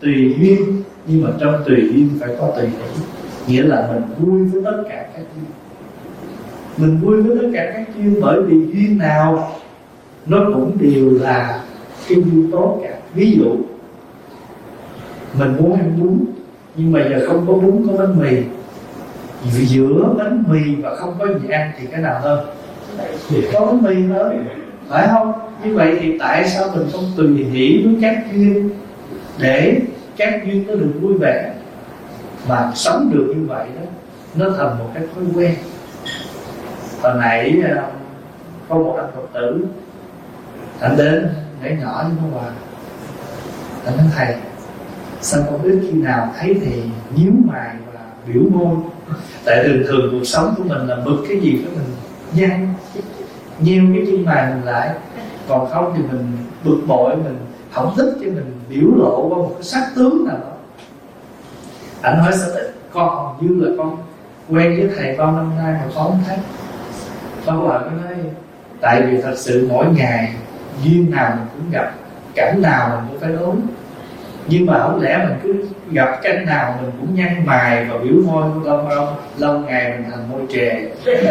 tùy duyên, nhưng mà trong tùy duyên phải có tùy hỷ, nghĩa là mình vui với tất cả các duyên. Mình vui với tất cả các duyên bởi vì duyên nào nó cũng đều là cái duyên tốt cả. Ví dụ mình muốn ăn bún, nhưng mà giờ không có bún, có bánh mì. Vì giữa bánh mì và không có gì ăn thì cái nào hơn? Có bánh mì hơn, phải không? Như vậy thì tại sao mình không tùy hỷ với các duyên để các duyên nó được vui vẻ, mà sống được như vậy đó, nó thành một cái thói quen. Hồi nãy có một anh Phật tử, anh đến để nhỏ như nó Hòa, anh nói thầy, sao con biết khi nào thấy thầy nhíu mày và biểu môi? Tại thường cuộc sống của mình là bực cái gì đó mình nhăn nheo cái chân mày mình lại, còn không thì mình bực bội, mình không thích cho mình biểu lộ qua một cái sắc tướng nào đó. Anh hỏi sao con hầu như là con quen với thầy bao năm nay mà con không thấy. Con bảo cái nói tại vì thật sự mỗi ngày duyên nào mình cũng gặp, cảnh nào mình cũng phải đối. Nhưng mà không lẽ mình cứ gặp cảnh nào mình cũng nhăn mày và biểu môi, lâu ngày mình thành môi trề.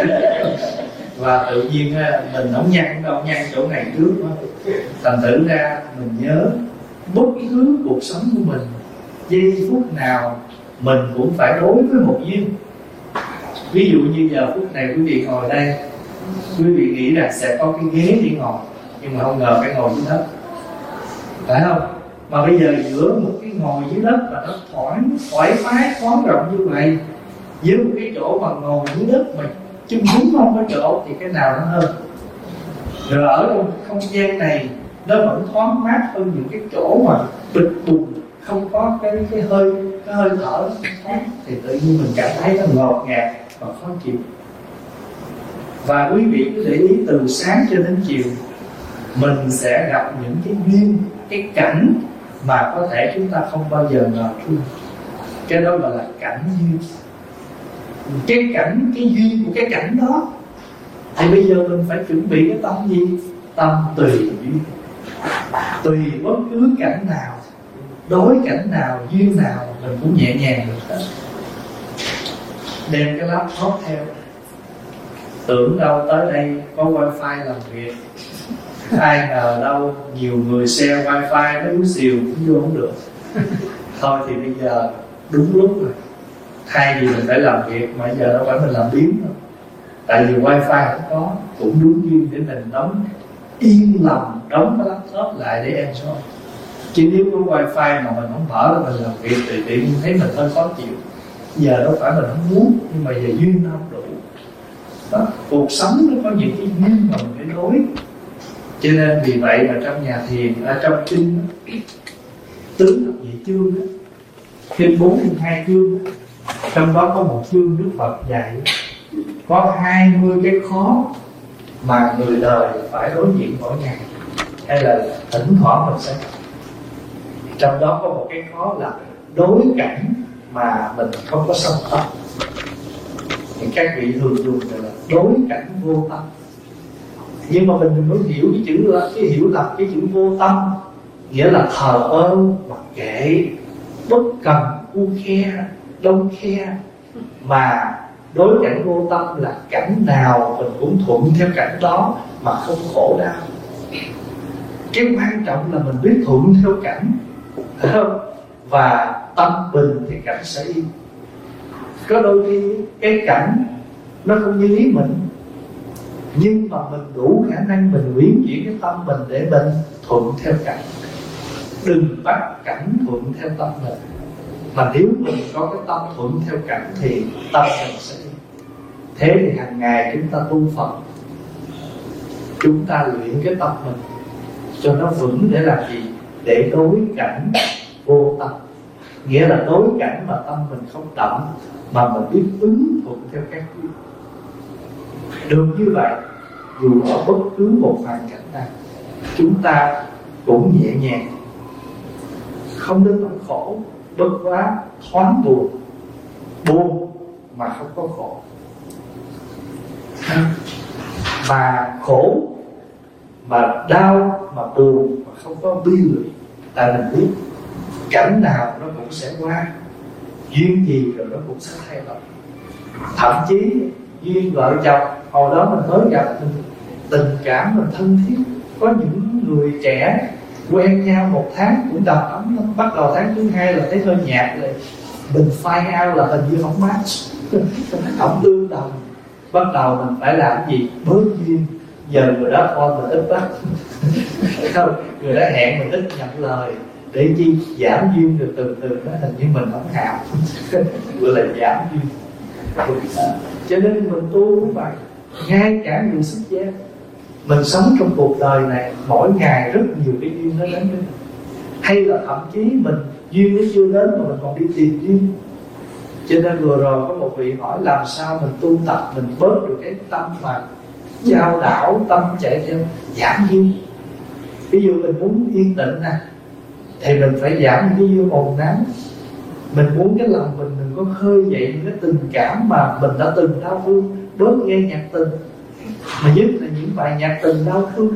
Và tự nhiên mình không nhăn đâu, nhăn chỗ này trước đó. Thành thử ra mình nhớ bất cứ cuộc sống của mình, giây phút nào mình cũng phải đối với một duyên. Ví dụ như giờ phút này quý vị ngồi đây, quý vị nghĩ rằng sẽ có cái ghế để ngồi, nhưng mà không ngờ phải ngồi dưới đất, phải không? Mà bây giờ giữa một cái ngồi dưới đất và nó thoải mái thoáng rộng như vậy, với một cái chỗ mà ngồi dưới đất mà chân đúng không có chỗ, thì cái nào nó hơn? Rồi ở trong không gian này nó vẫn thoáng mát hơn những cái chỗ mà bịch bùng, không có cái hơi thở thoáng, thì tự nhiên mình cảm thấy nó ngọt ngạt và khó chịu. Và quý vị cứ để ý từ sáng cho đến chiều, mình sẽ gặp những cái duyên, cái cảnh mà có thể chúng ta không bao giờ ngờ tới. Cái đó gọi là cảnh duyên. Cái duyên của cái cảnh đó, thì bây giờ mình phải chuẩn bị cái tâm gì? Tâm tùy duyên. Tùy bất cứ cảnh nào, đối cảnh nào, duyên nào, mình cũng nhẹ nhàng được hết. Đem cái laptop theo, tưởng đâu tới đây có wifi làm việc, ai ngờ đâu nhiều người share wifi, nó yếu xìu cũng vô không được. Thôi thì bây giờ đúng lúc rồi, thay vì mình phải làm việc mà giờ đâu phải mình làm biếng đâu. Tại vì wifi không có, cũng đúng duyên để mình đóng yên lòng, đóng cái laptop lại để enjoy. Chứ nếu có wifi mà mình không mở ra mình làm việc thì tự nhiên thấy mình hơi khó chịu. Giờ đâu phải mình không muốn, nhưng mà giờ duyên nó không đủ đó. Cuộc sống nó có những cái duyên mà mình phải đối. Cho nên vì vậy mà trong nhà thiền, ở trong kinh tứ thập nhị chương đó, kinh 42 chương đó, trong đó có một chương Đức Phật dạy có 20 cái khó mà người đời phải đối diện mỗi ngày, hay là thỉnh thoảng mình sẽ. Trong đó có một cái khó là đối cảnh mà mình không có song tâm. Thì các vị thường dùng là đối cảnh vô tâm. Nhưng mà mình đừng có hiểu cái chữ là hiểu lầm cái chữ vô tâm, nghĩa là thờ ơ, mặc kệ, bất cần, u khe, đông khe. Mà đối cảnh vô tâm là cảnh nào mình cũng thuận theo cảnh đó mà không khổ đau. Cái quan trọng là mình biết thuận theo cảnh, phải không? Và tâm bình thì cảnh sẽ yên. Có đôi khi cái cảnh nó không như ý mình, nhưng mà mình đủ khả năng mình uyển chuyển cái tâm mình để mình thuận theo cảnh. Đừng bắt cảnh thuận theo tâm mình, mà nếu mình có cái tâm thuận theo cảnh thì tâm mình sẽ yên. Thế thì hàng ngày chúng ta tu Phật, chúng ta luyện cái tâm mình cho nó vững để làm gì? Để đối cảnh vô tâm. Nghĩa là đối cảnh mà tâm mình không động, mà mình biết ứng thuận theo các duyên. Được như vậy, dù ở bất cứ một hoàn cảnh nào, chúng ta cũng nhẹ nhàng, không đến nỗi khổ, bất quá thoáng buồn, buồn mà không có khổ. Mà khổ, mà đau, mà buồn, mà không có bi lụy. Tại mình biết cảnh nào nó cũng sẽ qua, duyên gì rồi nó cũng sẽ thay đổi. Thậm chí duyên vợ chồng hồi đó mình mới gặp, mình tình cảm mình thân thiết, có những người trẻ quen nhau 1 tháng cũng đầm ấm lắm, bắt đầu tháng thứ 2 là thấy hơi nhạt rồi, mình phai out là hình như không match, không tương đồng, bắt đầu mình phải làm gì? Bớt duyên. Giờ người đó thôi mình ít bắt không, người đó hẹn mình ít nhận lời, để chi giảm duyên được từ từ, nó hình như mình không hào gọi là giảm duyên. Cho nên mình tu cũng vậy, ngay cả người xuất gia, mình sống trong cuộc đời này mỗi ngày rất nhiều cái duyên nó đến với mình, hay là thậm chí mình duyên nó chưa đến mà mình còn đi tìm duyên. Cho nên vừa rồi có một vị hỏi làm sao mình tu tập mình bớt được cái tâm mà chao đảo, tâm chạy theo giảm duyên. Ví dụ mình muốn yên tĩnh nè, thì mình phải giảm những cái duyên ồn náo. Mình muốn cái lòng mình đừng có khơi dậy những cái tình cảm mà mình đã từng đau thương, bớt nghe nhạc tình, mà nhất là những bài nhạc tình đau thương.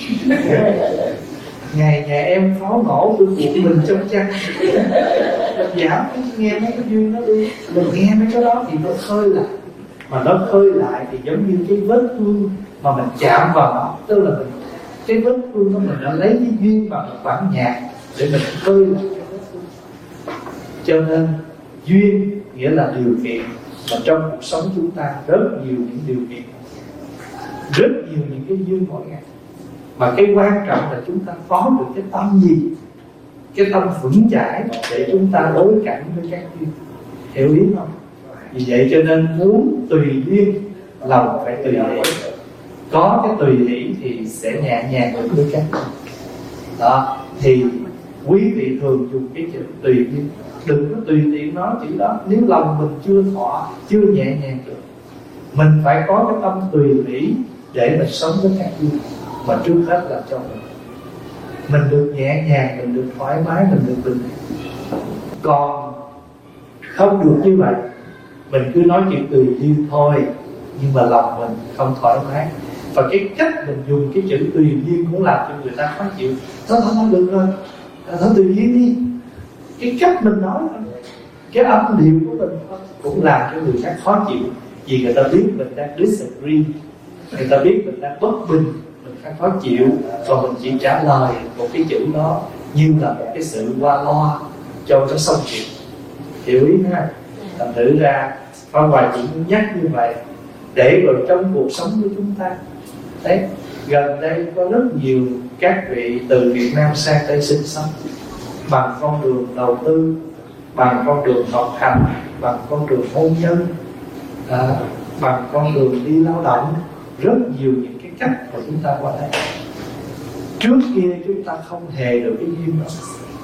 Ngày nhà em phó nổ tôi cuộn mình trong chăn, mình giảm nghe mấy cái duyên đó đi, mình nghe mấy cái đó thì nó khơi lại. Mà nó khơi lại thì giống như cái vết thương mà mình chạm vào nó, tức là mình, cái vết thương đó mình đã lấy cái duyên bằng một bản nhạc để mình khơi lại cái vết thương. Cho nên duyên nghĩa là điều kiện, mà trong cuộc sống chúng ta rất nhiều những điều kiện, rất nhiều những cái duyên mỗi ngày. Mà cái quan trọng là chúng ta có được cái tâm gì, cái tâm vững chãi để chúng ta đối cảnh với các duyên. Hiểu ý không? Vì vậy cho nên muốn tùy duyên, lòng phải tùy hỷ. Có cái tùy hỷ thì sẽ nhẹ nhàng được với các duyên. Đó, thì quý vị thường dùng cái chữ tùy duyên, đừng có tùy tiện nói chữ đó. Nếu lòng mình chưa thỏa, chưa nhẹ nhàng được, mình phải có cái tâm tùy hỷ để mình sống với các duyên. Mà trước hết là cho mình được nhẹ nhàng, mình được thoải mái, mình được bình an. Còn không được như vậy, mình cứ nói chuyện tùy duyên thôi, nhưng mà lòng mình không thoải mái. Và cái cách mình dùng cái chữ tùy duyên cũng làm cho người ta khó chịu. Thôi được rồi, thôi tùy duyên đi. Cái cách mình nói, cái âm điệu của mình cũng làm cho người khác khó chịu. Vì người ta biết mình đang disagree, người ta biết mình đang bất bình, mình đang khó chịu, và mình chỉ trả lời một cái chữ đó như là một cái sự qua loa cho nó xong chuyện. Hiểu ý ha? Thành thử ra Pháp Hòa chỉ nhắc như vậy để rồi trong cuộc sống của chúng ta. Đấy, gần đây có rất nhiều các vị từ Việt Nam sang đây sinh sống bằng con đường đầu tư, bằng con đường học hành, bằng con đường hôn nhân, bằng con đường đi lao động. Rất nhiều những cái cách mà chúng ta qua đây. Trước kia chúng ta không hề được cái duyên đó,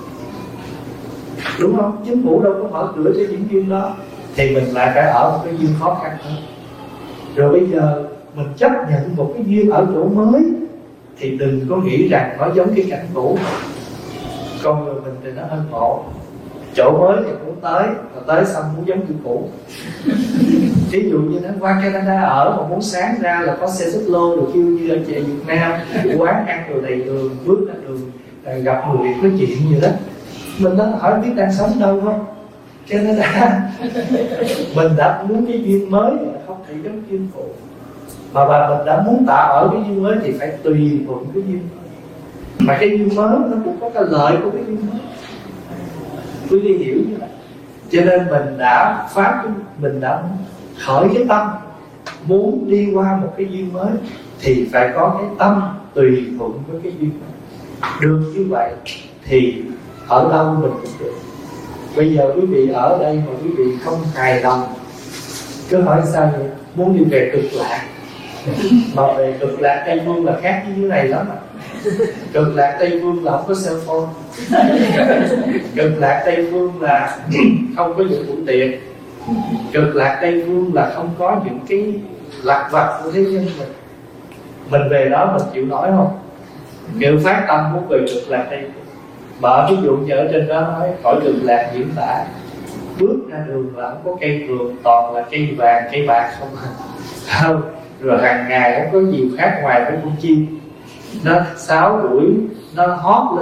đúng không? Chính phủ đâu có mở cửa cho những duyên đó, thì mình lại phải ở một cái duyên khó khăn hơn. Rồi bây giờ mình chấp nhận một cái duyên ở chỗ mới, thì đừng có nghĩ rằng nó giống cái cảnh cũ. Con người mình thì nó hơi khổ, chỗ mới thì muốn tới, mà tới xong muốn giống kiểu cũ. Ví dụ như nó qua Canada ở mà muốn sáng ra là có xe xích lô được kêu như ở chợ Việt Nam, quán ăn rồi đầy đường, bước ra đường gặp người Việt nói chuyện gì đó. Mình nó hỏi biết đang sống đâu không? Canada. Mình đã muốn cái duyên mới, không thể giống duyên cũ. Mà mình đã muốn tạo ở cái duyên mới thì phải tùy thuận cái duyên mới. Mà cái duyên mới nó cũng có cái lợi của cái duyên mới. Quý vị hiểu như vậy. Cho nên mình đã khởi cái tâm muốn đi qua một cái duyên mới, thì phải có cái tâm tùy thuận với cái duyên mới. Được như vậy thì ở đâu mình cũng được. Bây giờ quý vị ở đây mà quý vị không hài lòng, cứ hỏi sao vậy? Muốn đi về cực lạc. Mà về cực lạc Tây Phương là khác với dưới này lắm à. Cực lạc Tây Phương là không có cell phone. Cực lạc Tây Phương là không có những phương tiện. Cực lạc Tây Phương là không có những cái lặt vặt của thế nhân mình. Mình về đó mình chịu nổi không? Kiểu phát tâm muốn về cực lạc Tây Phương. Mà ví dụ như ở trên đó nói khỏi cực lạc diễn tả, bước ra đường là không có cây vườn, toàn là cây vàng, cây bạc không. Rồi hàng ngày không có gì khác ngoài cái con chim nó sáo đuổi, nó hót lên.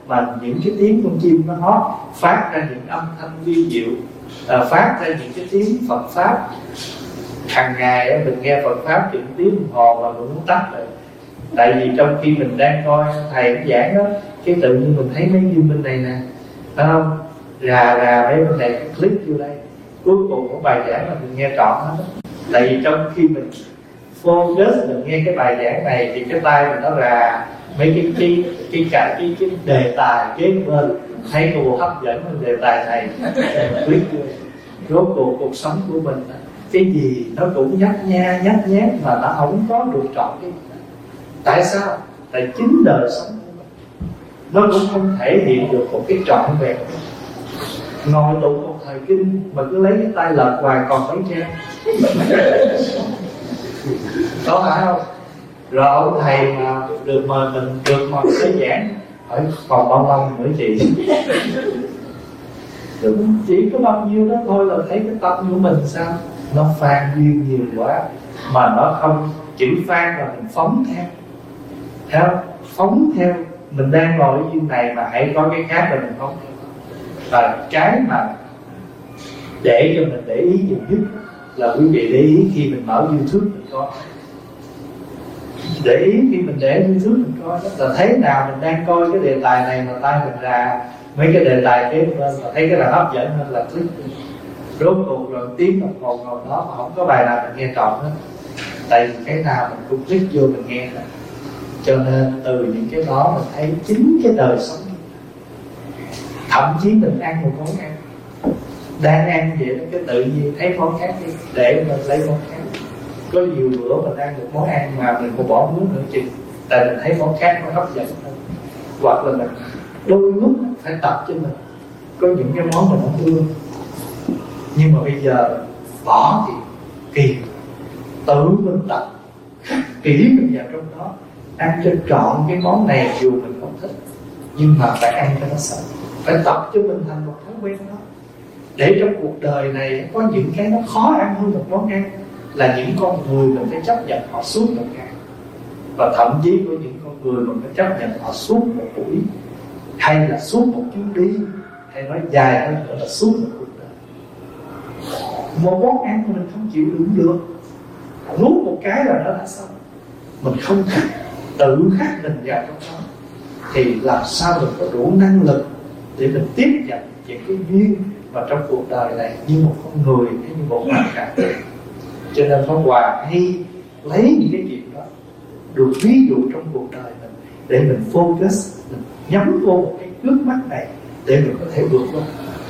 mà những cái tiếng con chim nó hót phát ra những âm thanh vi diệu, phát ra những cái tiếng Phật pháp. Hàng ngày mình nghe Phật pháp những tiếng đồng hồ mà mình muốn tắt rồi. Tại vì trong khi mình đang coi thầy giảng đó, cái tự nhiên mình thấy mấy duyên bên này nè, phải không? Rà mấy bên này click vô đây, cuối cùng của bài giảng là mình nghe trọn hết. Tại vì trong khi mình focus mình nghe cái bài giảng này thì cái tay mình nó rà mấy cái đề tài kế bên, thấy cô hấp dẫn cái đề tài này, click vô. Rốt cuộc sống của mình cái gì nó cũng nhát nhát mà nó không có được trọn cái gì. Tại sao? Tại chính đời sống của mình nó cũng không thể hiện được một cái trọn vẹn. Ngồi tụng một thời kinh mà cứ lấy cái tay lật hoài còn mấy trang. Có phải không? Rồi ông thầy mà được mời mình tới giảng, hỏi còn bao lâu nữa chị? Chỉ có bao nhiêu đó thôi là thấy cái tâm của mình sao nó phan duyên nhiều quá, mà nó không chữ phan là mình phóng theo, phóng theo. Mình đang ngồi ở duyên này mà hãy có cái khác là mình phóng theo. Và cái mà để cho mình để ý nhiều nhất là quý vị để ý khi mình mở YouTube mình coi. Để ý khi mình để YouTube mình coi đó, là thế nào mình đang coi cái đề tài này mà tay mình ra mấy cái đề tài kế bên mà thấy cái nào hấp dẫn hơn là click. Rốt cuộc rồi tiếng đồng hồ ngồi đó mà không có bài nào mình nghe trọn hết. Tại vì cái nào mình cũng click vô mình nghe rồi. Cho nên từ những cái đó mình thấy chính cái đời sống. Thậm chí mình ăn một món ăn, đang ăn vậy đó, cái tự nhiên thấy món khác đi, để mình lấy món khác. Có nhiều bữa mình ăn một món ăn mà mình còn bỏ muỗng nữa chừng, tại mình thấy món khác nó hấp dẫn hơn. Hoặc là mình đôi lúc phải tập cho mình. Có những cái món mình không ưa, nhưng mà bây giờ bỏ thì kỳ, tự mình tập khắc kỹ mình vào trong đó, ăn cho trọn cái món này dù mình không thích, nhưng mà phải ăn cho nó sợ. Phải tập cho mình thành một thói quen đó. Để trong cuộc đời này có những cái nó khó ăn hơn một món ăn, là những con người mình phải chấp nhận họ suốt một ngày. Và thậm chí có những con người mình phải chấp nhận họ suốt một buổi, hay là suốt một chuyến đi, hay nói dài hơn nữa là suốt một cuộc đời. Một món ăn mà mình không chịu đựng được, nuốt một cái là nó đã xong. Mình không tự khắc mình vào trong đó, thì làm sao mình có đủ năng lực để mình tiếp nhận những cái duyên mà trong cuộc đời này như một con người hay như một hoàn cảnh. Cho nên Pháp Hòa hay lấy những cái chuyện đó được ví dụ trong cuộc đời mình, để mình focus, mình nhắm vô một cái trước mắt này để mình có thể vượt qua.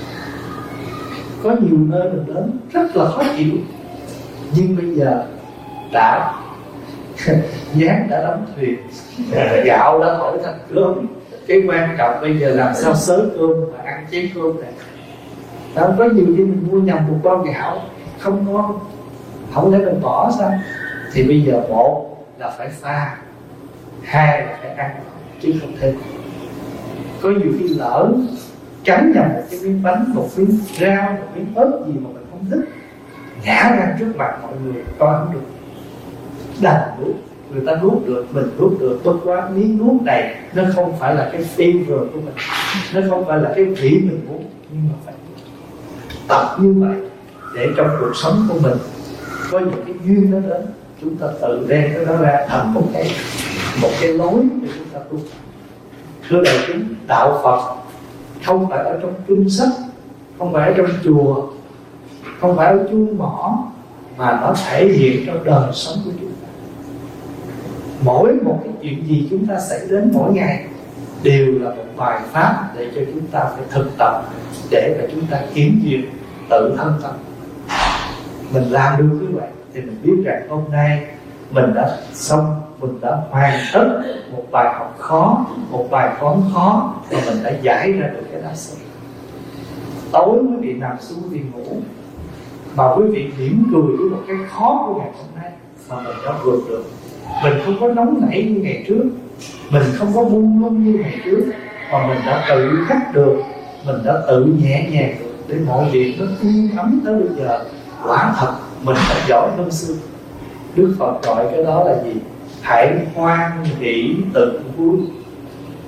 Có nhiều nơi mình đến rất là khó chịu, nhưng bây giờ đã gián đã đóng thuyền, gạo đã thổi thành cơm. Cái quan trọng bây giờ làm sao xới cơm và ăn chén cơm này. Đó, có nhiều khi mình mua nhầm một bao gạo không ngon, không lẽ mình bỏ sao? Thì bây giờ một là phải pha, hai là phải ăn, chứ không thêm. Có nhiều khi lỡ cắn nhầm một cái miếng bánh, một miếng rau, một miếng ớt gì mà mình không thích, ngã ra trước mặt mọi người coi không được, đành nuốt. Người ta nuốt được, mình nuốt được. Bất quá miếng nuốt này nó không phải là cái flavor của mình, nó không phải là cái vị mình muốn, nhưng mà phải tập như vậy để trong cuộc sống của mình có những cái duyên nó đến, chúng ta tự đem cái đó ra thành một cái lối để chúng ta tu. Thưa đại chúng, đạo Phật không phải ở trong kinh sách, không phải ở trong chùa, không phải ở chuông mỏ, mà nó thể hiện trong đời sống của chúng ta. Mỗi một cái chuyện gì chúng ta xảy đến mỗi ngày đều là một bài pháp để cho chúng ta phải thực tập, để mà chúng ta kiểm duyệt tự thân tâm. Mình làm được như vậy thì mình biết rằng hôm nay mình đã xong, mình đã hoàn tất một bài học khó, một bài toán khó, và mình đã giải ra được cái đó sớm. Tối quý vị nằm xuống quý vị ngủ, mà quý vị mỉm cười với một cái khó của ngày hôm nay mà mình đã vượt được. Mình không có nóng nảy như ngày trước, mình không có buông lung như ngày trước, mà mình đã tự khắc được, mình đã tự nhẹ nhàng được, để mọi việc nó yên ấm tới bây giờ. Quả thật mình đã giỏi hơn xưa. Đức Phật gọi cái đó là gì? Hãy hoan hỷ tự vui.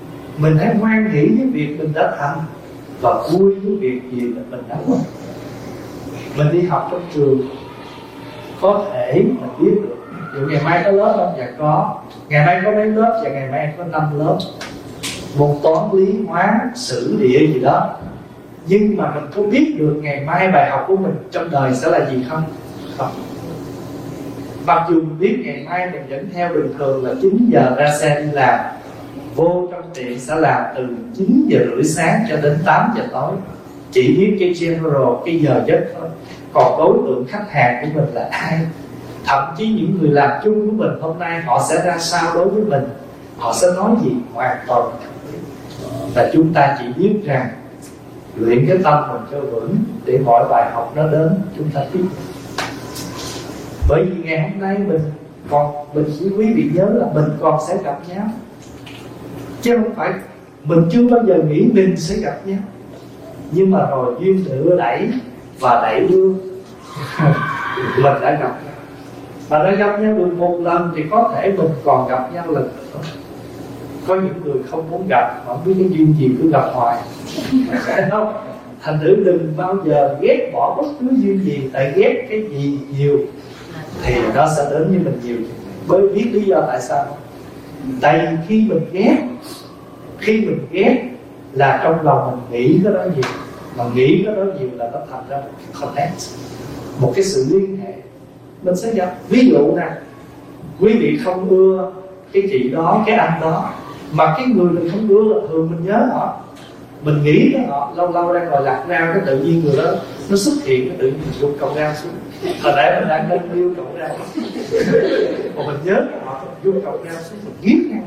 Mình hãy hoan hỷ với việc mình đã thành và vui với việc gì mình đã làm. Mình đi học trong trường có thể mình biết được dù ngày mai có lớp không? Dạ có. Ngày mai có mấy lớp? Dạ ngày mai có 5 lớp. Môn toán, lý, hóa, sử, địa gì đó. Nhưng mà mình có biết được ngày mai bài học của mình trong đời sẽ là gì không? Không. Mặc dù mình biết ngày mai mình vẫn theo bình thường là 9 giờ ra xe đi làm, vô trong tiệm sẽ làm từ 9 giờ rưỡi sáng cho đến 8 giờ tối, chỉ biết cái general, cái giờ giấc thôi. Còn đối tượng khách hàng của mình là ai? Thậm chí những người làm chung của mình hôm nay họ sẽ ra sao đối với mình, họ sẽ nói gì hoàn toàn. Và chúng ta chỉ biết rằng luyện cái tâm mình cho vững để mọi bài học nó đến chúng ta tiếp. Bởi vì ngày hôm nay mình chỉ quý vị nhớ là mình còn sẽ gặp nhau, chứ không phải mình chưa bao giờ nghĩ mình sẽ gặp nhau. Nhưng mà rồi duyên đưa đẩy và đẩy đưa mình đã gặp nhau. Mà đã gặp nhau được một lần thì có thể mình còn gặp nhau lần nữa. Có những người không muốn gặp, không biết cái duyên gì cứ gặp hoài. Thành thử đừng bao giờ ghét bỏ bất cứ duyên gì. Tại ghét cái gì nhiều thì nó sẽ đến với mình nhiều. Bởi biết lý do tại sao không? Tại vì khi mình ghét là trong lòng mình nghĩ cái đó nhiều. Mà nghĩ cái đó nhiều là nó thành ra một cái connect, một cái sự liên hệ. Mình sẽ gặp. Ví dụ nè, quý vị không ưa cái chị đó, cái anh đó, mà cái người mình không ưa là thường mình nhớ họ, mình nghĩ tới họ. Lâu lâu đang ngồi lạc rau, cái tự nhiên người đó nó xuất hiện, cái tự nhiên mình dùng cọng rau xuống. Hồi nãy mình đang nâng niu cọng rau, mà mình nhớ họ, dùng cọng rau xuống, mình nghiến ngang.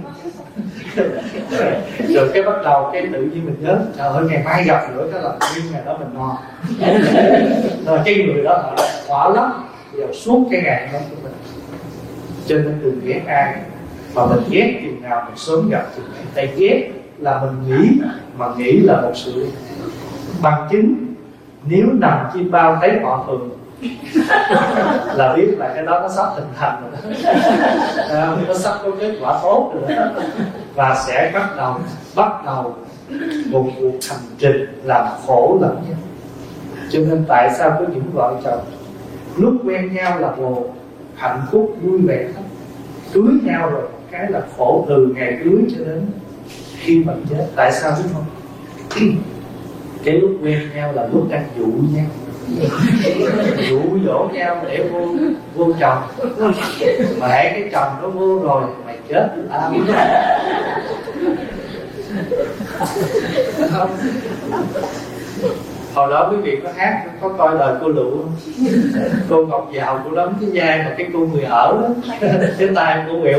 Rồi cái bắt đầu cái tự nhiên mình nhớ, trời ơi ngày mai gặp nữa, cái là nguyên ngày đó mình no. Rồi cái người đó họ khỏa lắm vào suốt cái ngày đó của mình. Cho nên đừng ghét ai, mà mình ghét chừng nào mình sớm gặp chừng nào. Tại ghét là mình nghĩ, mà nghĩ là một sự bằng chứng. Nếu nằm chim bao thấy họ thường là biết là cái đó nó sắp hình thành rồi đó. Nó sắp có kết quả tốt rồi đó. Và sẽ bắt đầu một cuộc hành trình làm khổ lẫn nhau. Cho nên tại sao có những vợ chồng lúc quen nhau là buồn, hạnh phúc vui vẻ lắm, cưới nhau rồi một cái là khổ từ ngày cưới cho đến khi mình chết. Tại sao biết không? Cái lúc quen nhau là lúc đang dụ nhau, dụ dỗ nhau để vô chồng. Mà hãy cái chồng nó vô rồi mày chết với tao. Hồi đó quý vị có hát, có coi lời cô Lụ không? Cô Ngọc Giàu, cô đóng cái vai mà cái cô người ở đó, cái tay cô quẹo.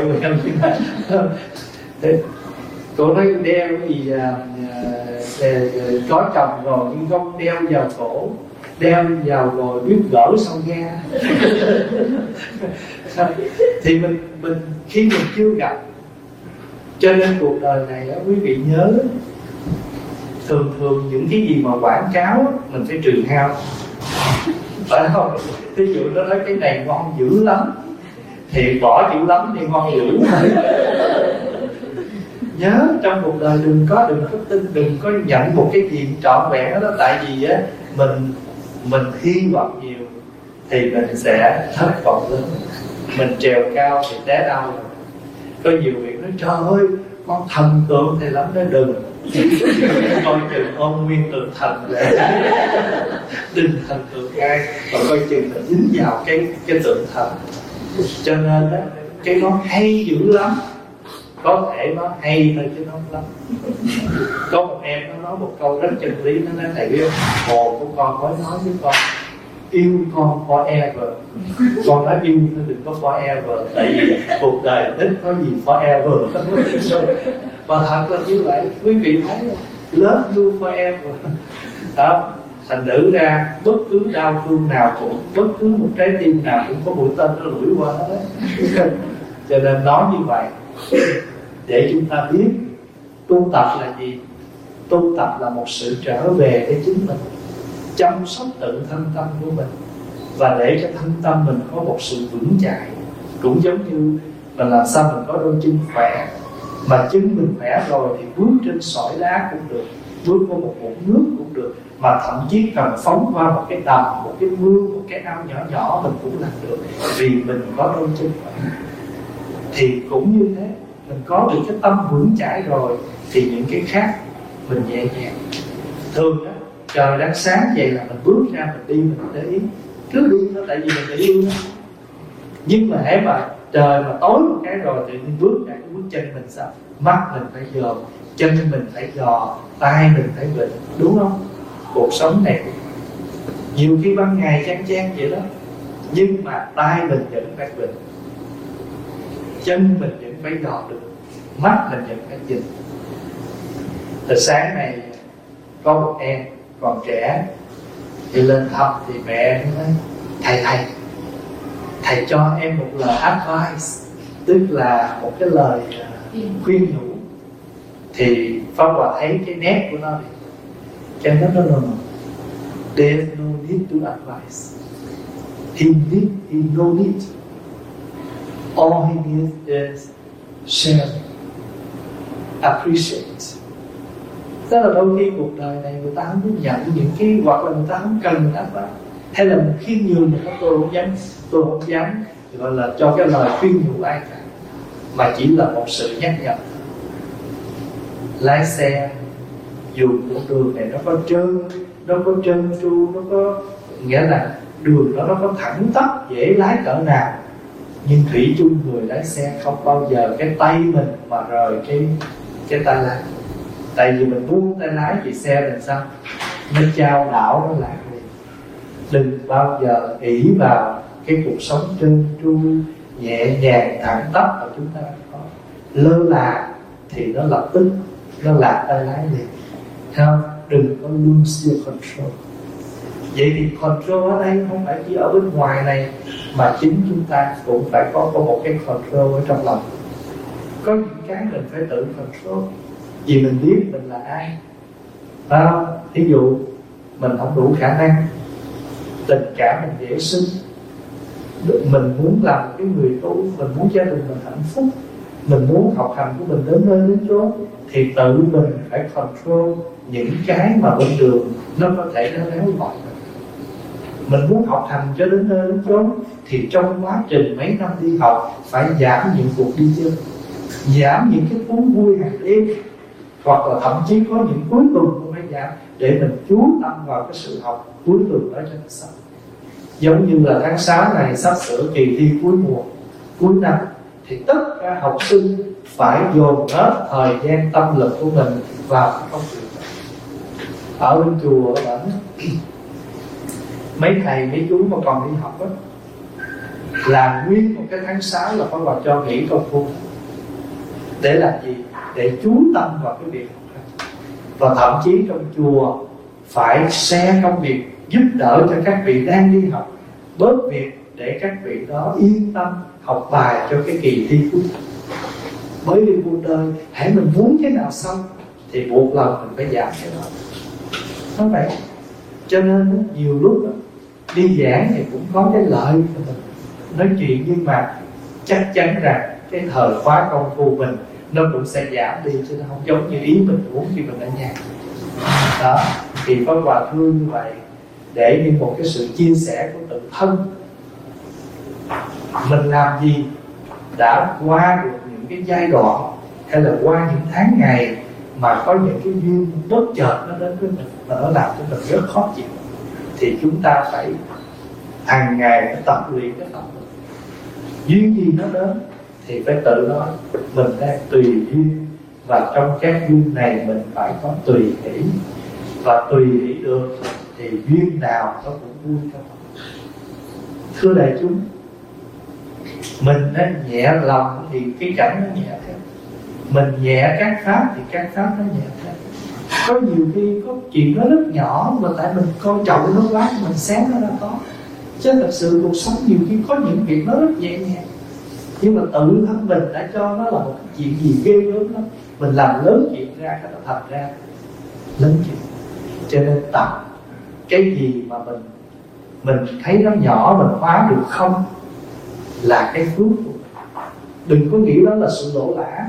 Cô nói đeo cái gì có chồng rồi nhưng không đeo vào cổ, đeo vào rồi biết gỡ sau ga. Thì mình khi mình chưa gặp, cho nên cuộc đời này quý vị nhớ, thường những cái gì mà quảng cáo mình phải trừ hao, phải không? Ví dụ nó nói cái này ngon dữ lắm thì bỏ dữ lắm thì ngon dữ. Nhớ trong cuộc đời đừng có tin, đừng có nhận một cái gì trọn vẹn đó. Tại vì á mình hy vọng nhiều thì mình sẽ thất vọng lớn. Mình trèo cao thì té đau. Có nhiều việc nói trời ơi con thần tượng thì lắm, nói đừng. Coi chừng ôm nguyên tượng thần để đừng thần tượng ai, và coi chừng là dính vào cái tượng thần. Cho nên đó, cái nó hay dữ lắm, có thể nó hay thôi chứ nó không lắm. Có một em nó nói một câu rất chân lý, nó nói thầy biết hồ của con mới nói với con yêu con forever. Con nói yêu thôi đừng có forever, tại vì cuộc đời ít có gì forever. Và thật là như vậy, quý vị thấy love you forever đó. Thành thử ra bất cứ đau thương nào cũng, bất cứ một trái tim nào cũng có mũi tên nó lủi qua hết. Cho nên nói như vậy để chúng ta biết tu tập là gì. Tu tập là một sự trở về để chính mình, chăm sóc tự thân tâm của mình, và để cho thân tâm mình có một sự vững chãi. Cũng giống như mình làm sao mình có đôi chân khỏe Mà chân mình khỏe rồi thì bước trên sỏi đá cũng được, bước qua một vũng nước cũng được, mà thậm chí cần phóng qua một cái đầm, một cái mương, một cái ao nhỏ nhỏ mình cũng làm được, vì mình có đôi chân khỏe. Thì cũng như thế, mình có được cái tâm vững chãi rồi thì những cái khác mình nhẹ nhàng. Thường đó, trời đang sáng vậy là mình bước ra mình đi, mình để ý, cứ đi thôi, tại vì mình để yêu đó. Nhưng mà hễ mà trời mà tối một cái rồi thì mình bước ra, cái bước chân mình sao? Mắt mình phải dòm, chân mình phải gò, tay mình phải vịnh, đúng không? Cuộc sống này nhiều khi ban ngày chán chán vậy đó, nhưng mà tay mình vẫn phải vịnh, chân mình vẫn phải gò được, mắt mình vẫn phải nhìn. Từ sáng này có một em còn trẻ thì lên thăm, thì mẹ nói thầy cho em một lời advice, tức là một cái lời khuyên nhủ. Thì Pháp Hòa thấy cái nét của nó thì cho nó nói there's no need to advise, he no need, all he needs is share, appreciate. Tức là đôi khi cuộc đời này người ta không muốn nhận những cái, hoặc là người ta không cần mình advice, hay là mình khiêm nhường mình, tôi không dám gọi là cho cái lời khuyên nhủ ai cả, mà chỉ là một sự nhắc nhở. Lái xe dù con đường này nó có trơn tru, nó có nghĩa là đường đó nó có thẳng tắp dễ lái cỡ nào, nhưng thủy chung người lái xe không bao giờ cái tay mình mà rời cái tay lái. Tại vì mình buông tay lái thì xe làm sao nó chao đảo, nó lạc liền. Đừng bao giờ ỷ vào cái cuộc sống trơn tru nhẹ nhàng thẳng tắp mà chúng ta có. Lơ là thì nó lập tức nó lạc tay lái liền. Không, đừng có lose your control. Vậy thì control ở đây không phải chỉ ở bên ngoài này, mà chính chúng ta cũng phải có một cái control ở trong lòng. Có những cái mình phải tự control, vì mình biết mình là ai. Thí dụ mình không đủ khả năng, tình cảm mình dễ sinh, mình muốn làm một cái người tu, mình muốn gia đình mình hạnh phúc, mình muốn học hành của mình đến nơi đến chốn, thì tự mình phải control những cái mà bên đường nó có thể nó léo gọi mình. Muốn học hành cho đến nơi đến chốn thì trong quá trình mấy năm đi học phải giảm những cuộc đi chơi, giảm những cái thú vui hàng đêm, hoặc là thậm chí có những cuối tuần cũng phải giảm, để mình chú tâm vào cái sự học cuối tuần đó cho nó xong. Giống như là tháng 6 này sắp sửa kỳ thi cuối mùa, cuối năm, thì tất cả học sinh phải dồn hết thời gian tâm lực của mình vào công việc. Ở bên chùa ở mấy thầy mấy chú mà còn đi học đó, là nguyên một cái tháng 6 là phải vào cho nghỉ công phu. Để làm gì? Để chú tâm vào cái việc học hành. Và thậm chí trong chùa phải share công việc, giúp đỡ cho các vị đang đi học, bớt việc để các vị đó yên tâm học bài cho cái kỳ thi cuối. Bởi vì cuộc đời hãy mình muốn cái nào xong thì buộc lòng mình phải giảm cái đó. Nó vậy. Cho nên nhiều lúc đó, đi giảng thì cũng có cái lợi cho mình nói chuyện, nhưng mà chắc chắn rằng cái thời khóa công phu mình nó cũng sẽ giảm đi, chứ nó không giống như ý mình muốn khi mình ở nhà. Đó, thì Pháp Hòa thương như vậy để như một cái sự chia sẻ của tự thân. Mình làm gì đã qua được những cái giai đoạn hay là qua những tháng ngày mà có những cái duyên bất chợt nó đến với mình và nó làm cho mình rất khó chịu, thì chúng ta phải hàng ngày phải tập luyện cái tâm mình. Duyên gì nó đến thì phải tự nói mình đang tùy duyên, và trong các duyên này mình phải có tùy hỷ, và tùy hỷ được thì duyên nào nó cũng vui cho mình. Thưa đại chúng, mình nó nhẹ lòng thì cái cảnh nó nhẹ theo, mình nhẹ các pháp thì các pháp nó nhẹ theo. Có nhiều khi có chuyện nó rất nhỏ mà tại mình coi trọng nó quá, mình xém nó ra to. Chứ thật sự cuộc sống nhiều khi có những việc nó rất nhẹ nhàng, nhưng mà tự thân mình đã cho nó là một cái chuyện gì ghê gớm lắm. Mình làm lớn chuyện ra cái nó thành ra lớn chuyện. Cho nên tập cái gì mà mình thấy nó nhỏ mình hóa được không là cái phước của mình. Đừng có nghĩ đó là sự lỗ lã,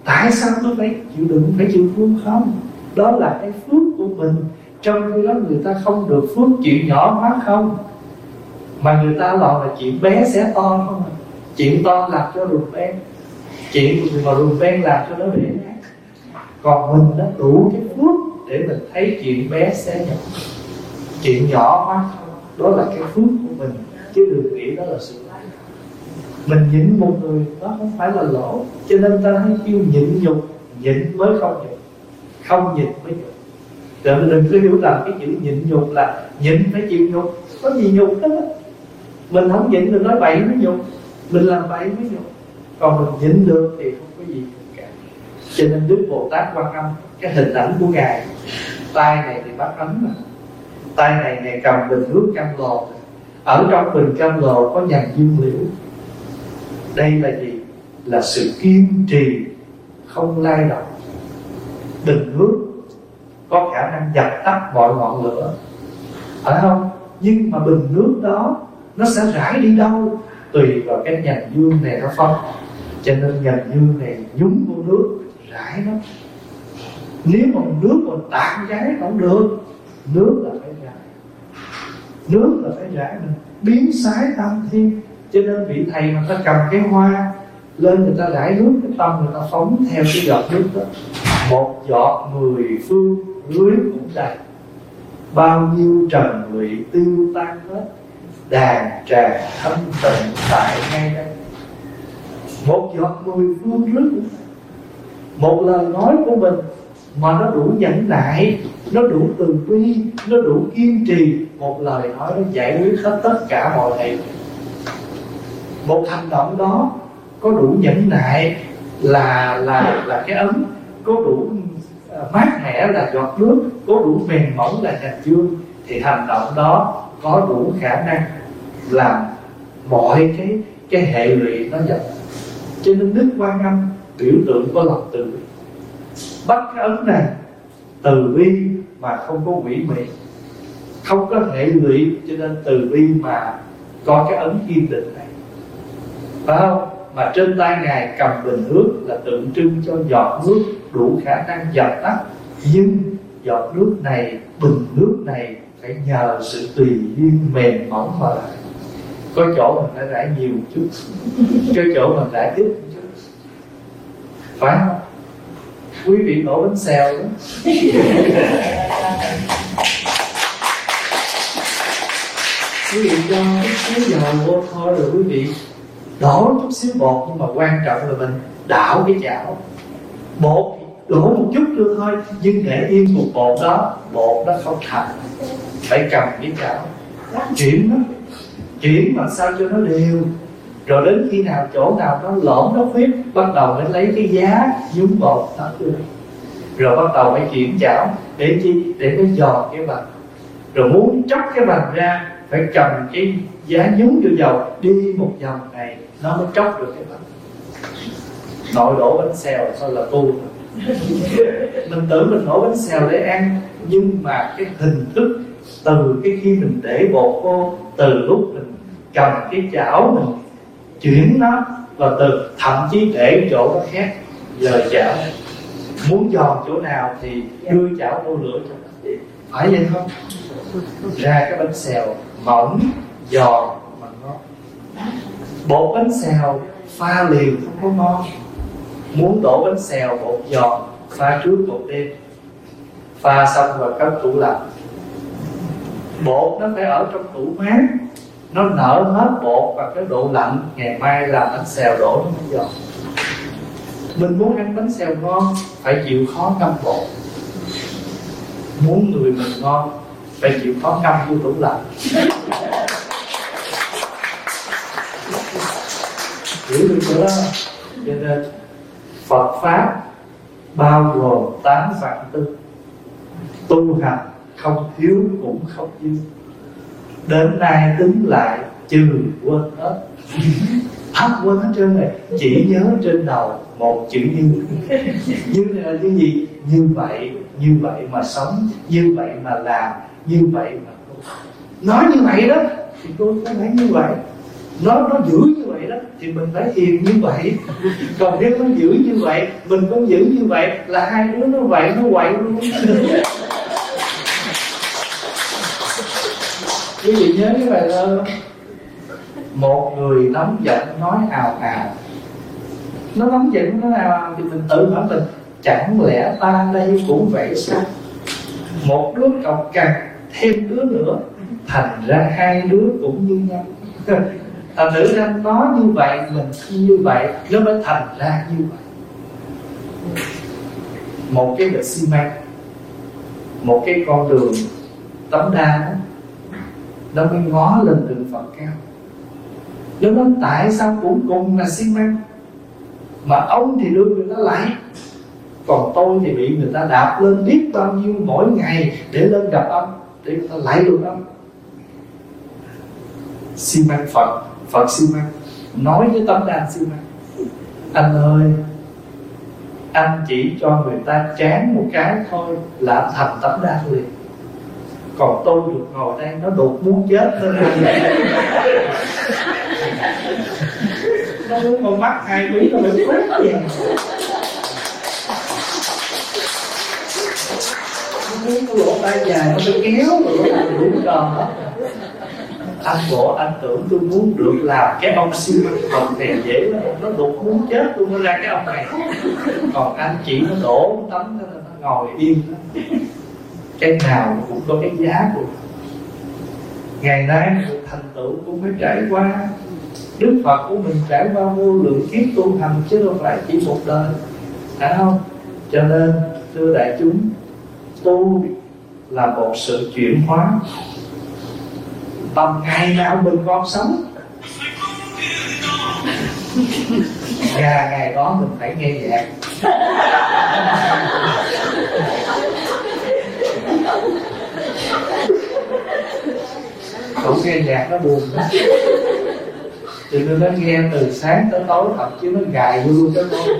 Tại sao tôi phải chịu đựng, phải chịu thương không? Đó là cái phước của mình. Trong khi đó người ta không được phước chuyện nhỏ hóa không, mà người ta lo là chuyện bé xé to không. Chuyện to làm cho rùm beng, chuyện mà rùm beng làm cho nó bể nát. Còn mình đã đủ cái phước để mình thấy chuyện bé xé nhỏ, chuyện nhỏ hóa không. Đó là cái phước của mình, chứ đừng nghĩ đó là sự lãi. Mình nhịn một người đó không phải là lỗ. Cho nên ta hay kêu nhịn nhục, nhịn mới không nhục, không nhịn mới nhục. Rồi mình đừng có hiểu rằng cái chữ nhịn nhục là nhịn phải chịu nhục. Có gì nhục hết á. Mình không nhịn được nói bậy mới nhục, mình làm bậy mới nhục. Còn mình nhịn được thì không có gì cả. Cho nên Đức Bồ Tát Quan Âm, cái hình ảnh của Ngài, tay này thì bắt ấn mà, tay này Ngài cầm bình nước cam lồ. Ở trong bình cam lồ có nhành dương liễu. Đây là gì? Là sự kiên trì, không lay động. Bình nước có khả năng dập tắt mọi ngọn lửa, phải không? Nhưng mà bình nước đó nó sẽ rải đi đâu tùy vào cái nhành dương này nó phân. Cho nên nhành dương này nhúng vô nước, rải nó. Nếu mà nước còn tạt cái không được, nước là phải rải. Nước là phải rải mình biến sái tam thiên. Cho nên vị thầy mà ta cầm cái hoa lên, người ta rải nước, cái tâm người ta phóng theo cái giọt nước đó. Một giọt 10 phương lưới cũng đầy, bao nhiêu trần lụy tiêu tan hết, đàn tràng thanh tịnh tại ngay đây. Một giọt 10 phương lưới cũng đầy. Một lời nói của mình mà nó đủ nhẫn nại, nó đủ từ bi, nó đủ kiên trì, một lời nói nó giải quyết hết tất cả mọi hệ. Một hành động đó có đủ nhẫn nại là cái ấm, có đủ mát mẻ là giọt nước, có đủ mềm mỏng là nhành dương, thì hành động đó có đủ khả năng làm mọi cái hệ lụy nó dập. Cho nên Đức Quan Âm biểu tượng có lòng từ bi. Bắt cái ấn này từ bi mà không có quỷ mị, không có hệ lụy, cho nên từ bi mà có cái ấn kiên định này, phải không? Mà trên tay Ngài cầm bình nước là tượng trưng cho giọt nước đủ khả năng dập tắt. Nhưng giọt nước này, bình nước này phải nhờ sự tùy duyên mềm mỏng mà lại. Có chỗ mình phải rải nhiều chút, có chỗ mình rải ít chút, phải không? Quý vị đổ bánh xèo đó quý vị cho cái dầu vô thôi, rồi quý vị đổ chút xíu bột. Nhưng mà quan trọng là mình đảo cái chảo. Bột đổ một chút nữa thôi, nhưng để yên một bột đó không thành. Phải cầm cái chảo chuyển làm sao cho nó đều. Rồi đến khi nào chỗ nào nó lõm nó khuyết, bắt đầu mới lấy cái giá nhúng bột đó tươi. Rồi bắt đầu phải chuyển chảo để chi? Để nó giòn cái vành. Rồi muốn chóc cái vành ra phải cầm cái giá nhúng vô dầu, đi một vòng này nó mới chóc được cái vành. Nội đổ bánh xèo thôi là tu. Mình tưởng mình đổ bánh xèo để ăn, nhưng mà cái hình thức từ cái khi mình để bột vô, từ lúc mình cầm cái chảo mình chuyển nó, và từ thậm chí để chỗ nó khác lời chảo. Muốn giòn chỗ nào thì đưa chảo vô lửa cho nó, phải vậy không? Ra cái bánh xèo mỏng giòn mà ngon. Bột bánh xèo pha liền không có ngon. Muốn đổ bánh xèo bột giòn, pha trước một đêm, pha xong rồi cất tủ lạnh. Bột nó phải ở trong tủ mát, nó nở hết bột và cái độ lạnh, ngày mai làm bánh xèo đổ nó mới giòn. Mình muốn ăn bánh xèo ngon phải chịu khó ngâm bột. Muốn người mình ngon phải chịu khó ngâm vô tủ lạnh. Hiểu được chưa đó? Cho nên Phật Pháp bao gồm 8 vạn tư. Tu hành không thiếu cũng không dư. Đến nay tính lại trừ quên hết. Hết quên hết trơn này. Chỉ nhớ trên đầu một chữ như. Như này là như gì? Như vậy mà sống, như vậy mà làm, như vậy mà nói như vậy đó thì tôi phải như vậy. Nó giữ như vậy đó thì mình phải hiền như vậy. Còn nếu nó giữ như vậy, mình cũng giữ như vậy, là hai đứa nó vậy nó quậy luôn. Quý vị nhớ cái bài thơ không? Một người nóng giận nói ào ào. Nó nóng giận nó ào ào thì mình tự hỏi mình, chẳng lẽ ta đây cũng vậy sao? Một đứa cọc cằn thêm đứa nữa, thành ra hai đứa cũng như nhau. Thành thử ra nó như vậy, mình như vậy, nó mới thành ra như vậy. Một cái bịch xi măng, một cái con đường tấm đa đó, nó mới ngó lên tượng Phật cao. Nó nói tại sao cũng cùng là xi măng, mà ông thì đưa người ta lại, còn tôi thì bị người ta đạp lên biết bao nhiêu mỗi ngày để lên gặp ông, để người ta lại được ông. Xi măng Phật, Phật xi măng, nói với tấm đan xi măng: anh ơi, anh chỉ cho người ta chán một cái thôi là anh thành tấm đan liền. Còn tôi được ngồi đây nó đột muốn chết nên nó muốn con mắt hai quý nó phải quét vậy. Nó muốn cái lỗ tai dài nó phải kéo rồi nó đủ tròn đó. Anh bộ anh tưởng tôi muốn được làm cái ông xi măng Phật này dễ lắm, nó đột muốn chết tôi mới ra cái ông này. Còn anh chỉ nó đổ tấm nó ngồi yên. Cái nào cũng có cái giá của nó. Ngày nay được thành tựu cũng phải trải qua. Đức Phật của mình trải qua vô lượng kiếp tu hành chứ đâu phải chỉ một đời, phải không? Cho nên thưa đại chúng, tu là một sự chuyển hóa. Bằng ngày nào mình còn sống, ngày đó mình phải nghe nhạc. Không nghe nhạc nó buồn đó. Thì nó nghe từ sáng tới tối, thậm chí nó gài vô luôn cho tôi.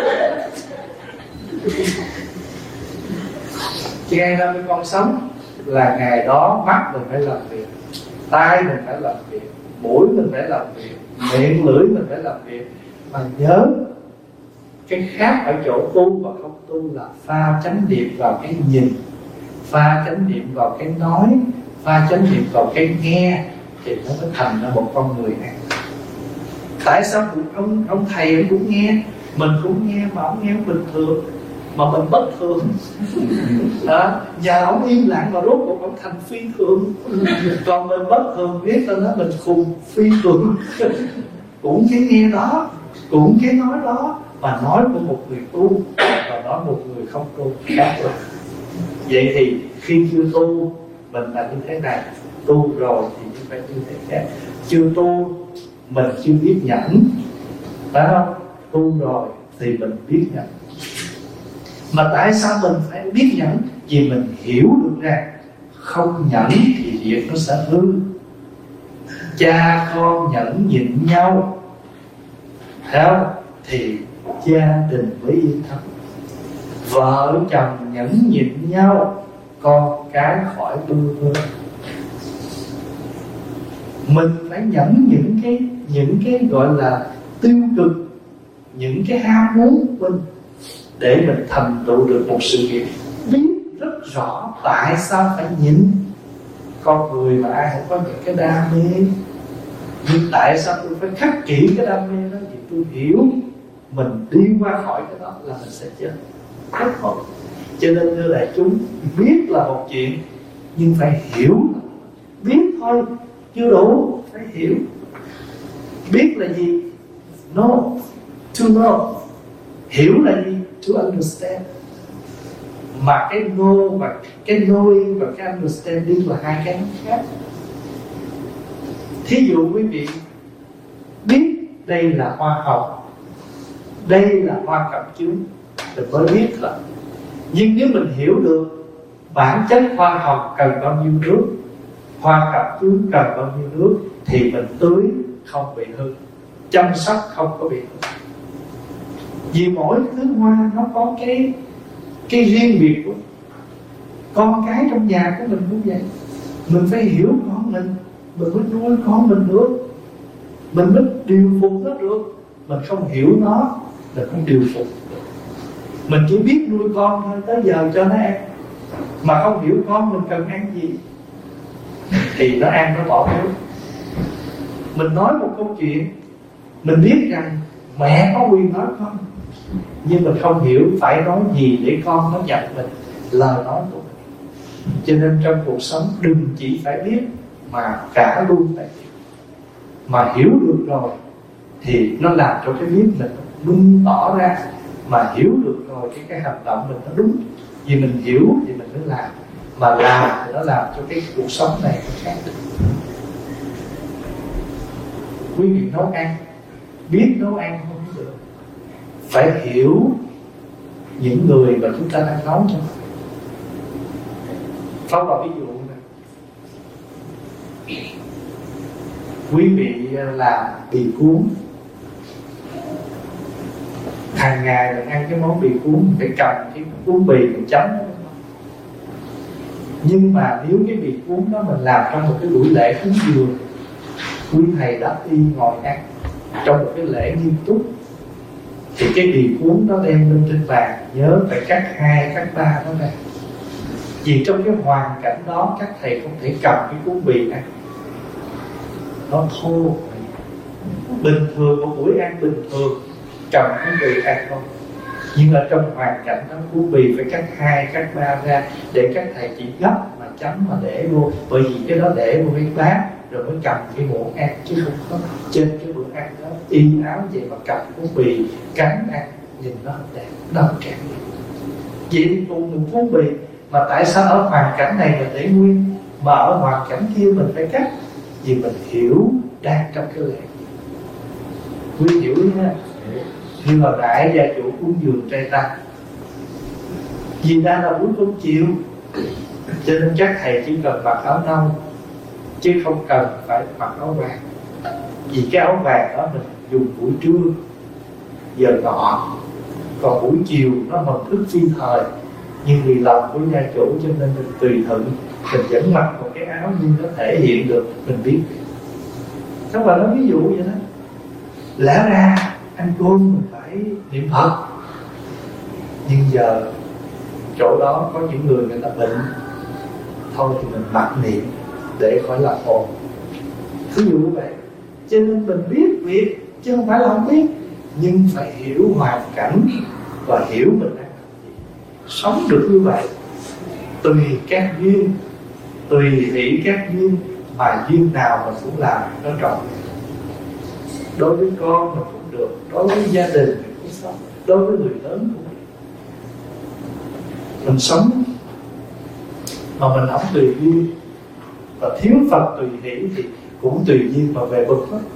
Chứ ngày nào mình còn sống là ngày đó mắt mình phải làm việc, tai mình phải làm việc, mũi mình phải làm việc, miệng lưỡi mình phải làm việc. Mà nhớ cái khác ở chỗ tu và không tu là pha chánh niệm vào cái nhìn, pha chánh niệm vào cái nói, pha chánh niệm vào cái nghe, thì nó mới thành ra một con người này. Tại sao ông thầy ông cũng nghe, mình cũng nghe, mà ông nghe bình thường, mà mình bất thường. Nhà ông im lặng mà rốt cuộc ông thành phi thường. Còn mình bất thường biết tên nó mình khùng phi thường. Cũng cái nghe đó, cũng cái nói đó, mà nói của một người tu và nói một người không tu khác rồi. Vậy thì khi chưa tu mình là như thế này, tu rồi thì phải như thế khác. Chưa tu mình chưa biết nhẫn, phải không? Tu rồi thì mình biết nhẫn. Mà tại sao mình phải biết nhẫn? Vì mình hiểu được rằng không nhẫn thì việc nó sẽ hư. Cha con nhẫn nhịn nhau, thấy không? Thì gia đình mới yên tâm. Vợ chồng nhẫn nhịn nhau, con cái khỏi bơ vơ. Mình phải nhẫn những cái gọi là tiêu cực, những cái ham muốn của mình, để mình thành tựu được một sự nghiệp. Biết rất rõ tại sao phải nhịn. Con người mà ai không có những cái đam mê, nhưng tại sao tôi phải khắc kỷ cái đam mê đó? Thì tôi hiểu mình đi qua khỏi cái đó là mình sẽ chết. Hết thôi. Cho nên thưa đại chúng, biết là một chuyện, nhưng phải hiểu. Biết thôi chưa đủ, phải hiểu. Biết là gì? Know, to know. Hiểu là gì? To understand. Mà cái know và cái knowing và cái understanding là hai cái khác. Thí dụ quý vị biết đây là hoa hồng, đây là hoa cẩm chướng, thì mới biết là. Nhưng nếu mình hiểu được bản chất hoa hồng cần bao nhiêu nước, hoa cẩm chướng cần bao nhiêu nước, thì mình tưới không bị hư, chăm sóc không có bị hư. Vì mỗi thứ hoa nó có cái riêng biệt của con cái trong nhà của mình cũng vậy. Mình phải hiểu con mình mới nuôi con mình được. mình mới điều phục nó được. Mình không hiểu nó là không điều phục. Mình chỉ biết nuôi con thôi, tới giờ cho nó ăn, mà không hiểu con mình cần ăn gì thì nó ăn nó bỏ bớt. Mình nói một câu chuyện, mình biết rằng mẹ có quyền nói con, nhưng mình không hiểu phải nói gì để con nó nhận mình lời nói của mình. Cho nên trong cuộc sống đừng chỉ phải biết mà cả luôn phải hiểu. Mà hiểu được rồi thì nó làm cho cái biết mình bung tỏ ra. Mà hiểu được rồi cái hành động mình nó đúng, vì mình hiểu thì mình mới làm. Mà làm thì nó làm cho cái cuộc sống này nó khác được. Quý vị nấu ăn, biết nấu ăn không được, phải hiểu những người mà chúng ta đang nấu cho. Không là ví dụ này, quý vị làm bì cuốn, hàng ngày mình ăn cái món bì cuốn, phải cầm cái cuốn bì mình chấm. Nhưng mà nếu cái bì cuốn đó mình làm trong một cái buổi lễ cúng dường, quý thầy đắp y ngồi ăn trong một cái lễ nghiêm túc, thì cái bì cuốn đó đem lên trên bàn, nhớ phải cắt 2, cắt 3 nó ra. Vì trong cái hoàn cảnh đó các thầy không thể cầm cái cuốn bì ăn, nó thô. Bình thường một buổi ăn bình thường cầm cuốn bì ăn không, nhưng ở trong hoàn cảnh đó cuốn bì phải cắt 2, cắt 3 ra để các thầy chỉ gấp mà chấm mà để vô. Bởi vì cái đó để vô cái bát rồi mới cầm cái muỗng ăn, chứ không có trên cái bữa ăn đó y áo vậy mà cầm cuốn bì cắn ăn, nhìn nó không đẹp, nó không đẹp. Vậy thì cùng một cuốn bì mà tại sao ở hoàn cảnh này mình để nguyên, mà ở hoàn cảnh kia mình phải cắt? Vì mình hiểu đang trong cái lễ. Quý hiểu nha. Như là đại gia chủ cúng dường trai tăng, vì đang là buổi cơm chiều, cho nên các thầy chỉ cần mặc áo nâu chứ không cần phải mặc áo vàng. Vì cái áo vàng đó mình dùng buổi trưa giờ ngọ, còn buổi chiều nó hợp thức phi thời. Nhưng vì lòng của gia chủ cho nên mình tùy thuận, mình vẫn mặc một cái áo nhưng nó thể hiện được mình biết. Các bạn nói ví dụ vậy đó. Lẽ ra ăn cơm mình phải niệm Phật, nhưng giờ chỗ đó có những người ta bệnh, thôi thì mình mặc niệm để khỏi làm ồn. Ví dụ như vậy. Cho nên mình biết việc chứ không phải là không biết, nhưng phải hiểu hoàn cảnh và hiểu mình đang làm gì. Sống được như vậy, tùy các duyên, tùy hỷ các duyên, mà duyên nào mình cũng làm nó trọn. Đối với con mình cũng được, đối với gia đình mình cũng sống, đối với người lớn cũng được. Mình sống mà mình không tùy duyên và thiếu Phật tùy hỷ thì cũng tùy duyên mà về bực hết.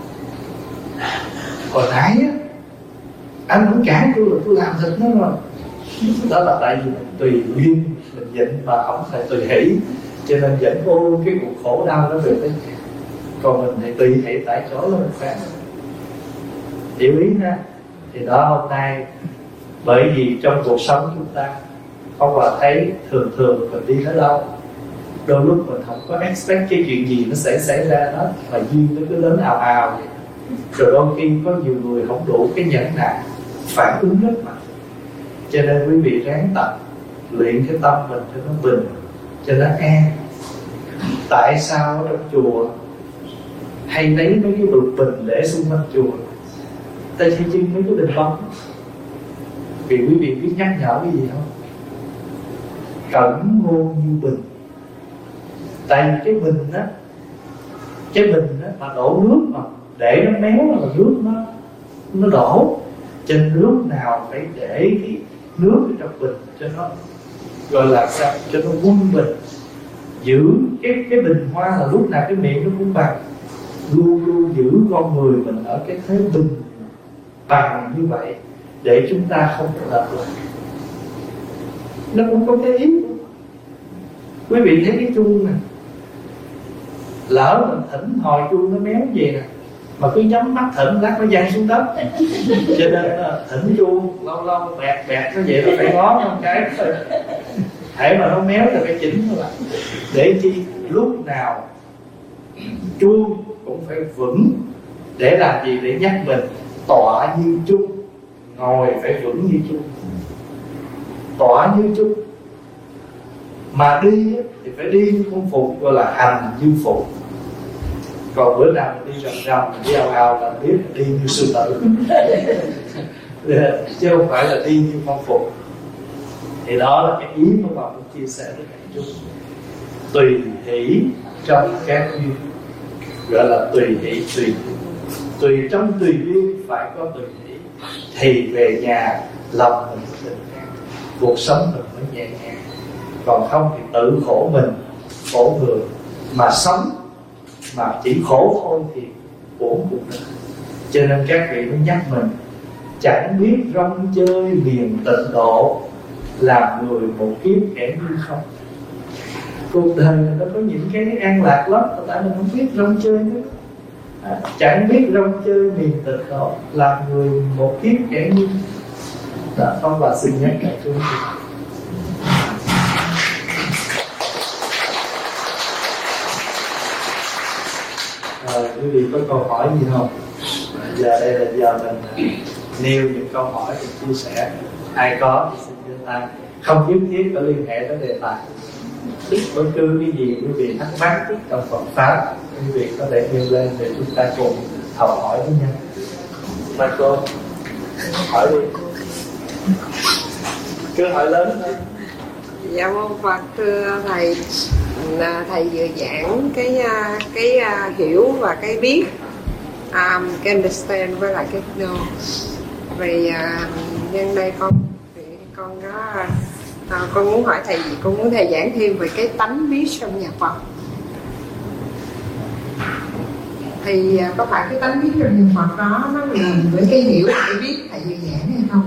Hồi nãy á, anh cũng cản tôi là tôi làm thịt nó rồi. Đó là tại vì mình tùy duyên, mình nhịn mà không phải tùy hỷ, cho nên dẫn vô cái cuộc khổ đau đó về tới. Còn mình thì tùy hỷ tại chỗ là mình phán. Hiểu ý ha. Thì đó, hôm nay bởi vì trong cuộc sống chúng ta không là thấy thường mình đi tới đâu, đôi lúc mình không có expect cái chuyện gì nó sẽ xảy ra đó, mà duyên nó cứ đến ào ào vậy. Rồi đôi khi có nhiều người không đủ cái nhẫn nại, phản ứng rất mạnh. Cho nên quý vị ráng tập luyện cái tâm mình cho nó bình, cho nó an. Tại sao ở trong chùa hay lấy mấy cái bực bình để xung quanh chùa, ta chỉ trưng mấy cái bình bông? Vì quý vị biết nhắc nhở cái gì không? Cẩn ngôn như bình. Tại vì cái bình á, mà đổ nước mà để nó méo là nước nó đổ. Trên nước nào phải để cái nước ở trong bình cho nó gọi là sao, cho nó quân bình. Giữ cái bình hoa là lúc nào cái miệng nó cũng bằng. Luôn luôn giữ con người mình ở cái thế bình bằng như vậy để chúng ta không lệch lạc. Nó cũng có cái ý. Quý vị thấy cái chuông này, lỡ mình thỉnh hồi chuông nó méo về nè, mà cứ nhắm mắt thỉnh lát nó văng xuống đất. Cho nên thỉnh chuông lâu lâu bẹt nó vậy, nó phải ngó một cái thể mà nó méo là phải chỉnh nó lại. Để chi lúc nào chuông cũng phải vững, Để làm gì? Để nhắc mình tọa như chung, ngồi phải vững như chung. Tọa như chung. Mà đi thì phải đi như con phục, gọi là hành như phục. Còn bữa nào mình đi rầm rầm, mình đi ào ào là biết đi như sư tử. Chứ không phải là đi như con phục. Thì đó là cái ý mà bà muốn chia sẻ với các chúng. Tùy hỷ trong các duyên, gọi là tùy hỷ. Tùy trong tùy duyên phải có tùy hỷ, thì về nhà lòng mình bình an, cuộc sống mình mới nhẹ nhàng. Còn không thì tự khổ mình, khổ người. Mà sống mà chỉ khổ thôi thì uổng cuộc đời. Cho nên các vị mới nhắc mình chẳng biết rong chơi miền tịnh độ, làm người một kiếp kẻ như không. Cuộc đời này nó có những cái an lạc lắm, tại mình không biết rong chơi nữa. Chẳng biết rong chơi miền tịnh độ, làm người một kiếp kẻ như đó. Không, bà xin nhắc lại chúng. Quý vị có câu hỏi gì không? Giờ đây là giờ mình nêu những câu hỏi để chia sẻ. Ai có thì xin giơ tay, không nhất thiết phải liên hệ tới đề tài. Bất cứ cái gì quý vị thắc mắc trong Phật pháp, quý vị có thể nêu lên để chúng ta cùng học hỏi với nhau. Mà cô hỏi đi, cứ hỏi lớn thôi. Dạ mong Phật, thưa thầy, thầy vừa giảng cái hiểu và cái biết, cái understand với lại cái know. Vì nhân đây con muốn hỏi thầy, con muốn thầy giảng thêm về cái tánh biết trong nhà Phật. Thì có phải cái tánh biết trong nhà Phật đó nó gần với cái hiểu và cái biết thầy vừa giảng hay không?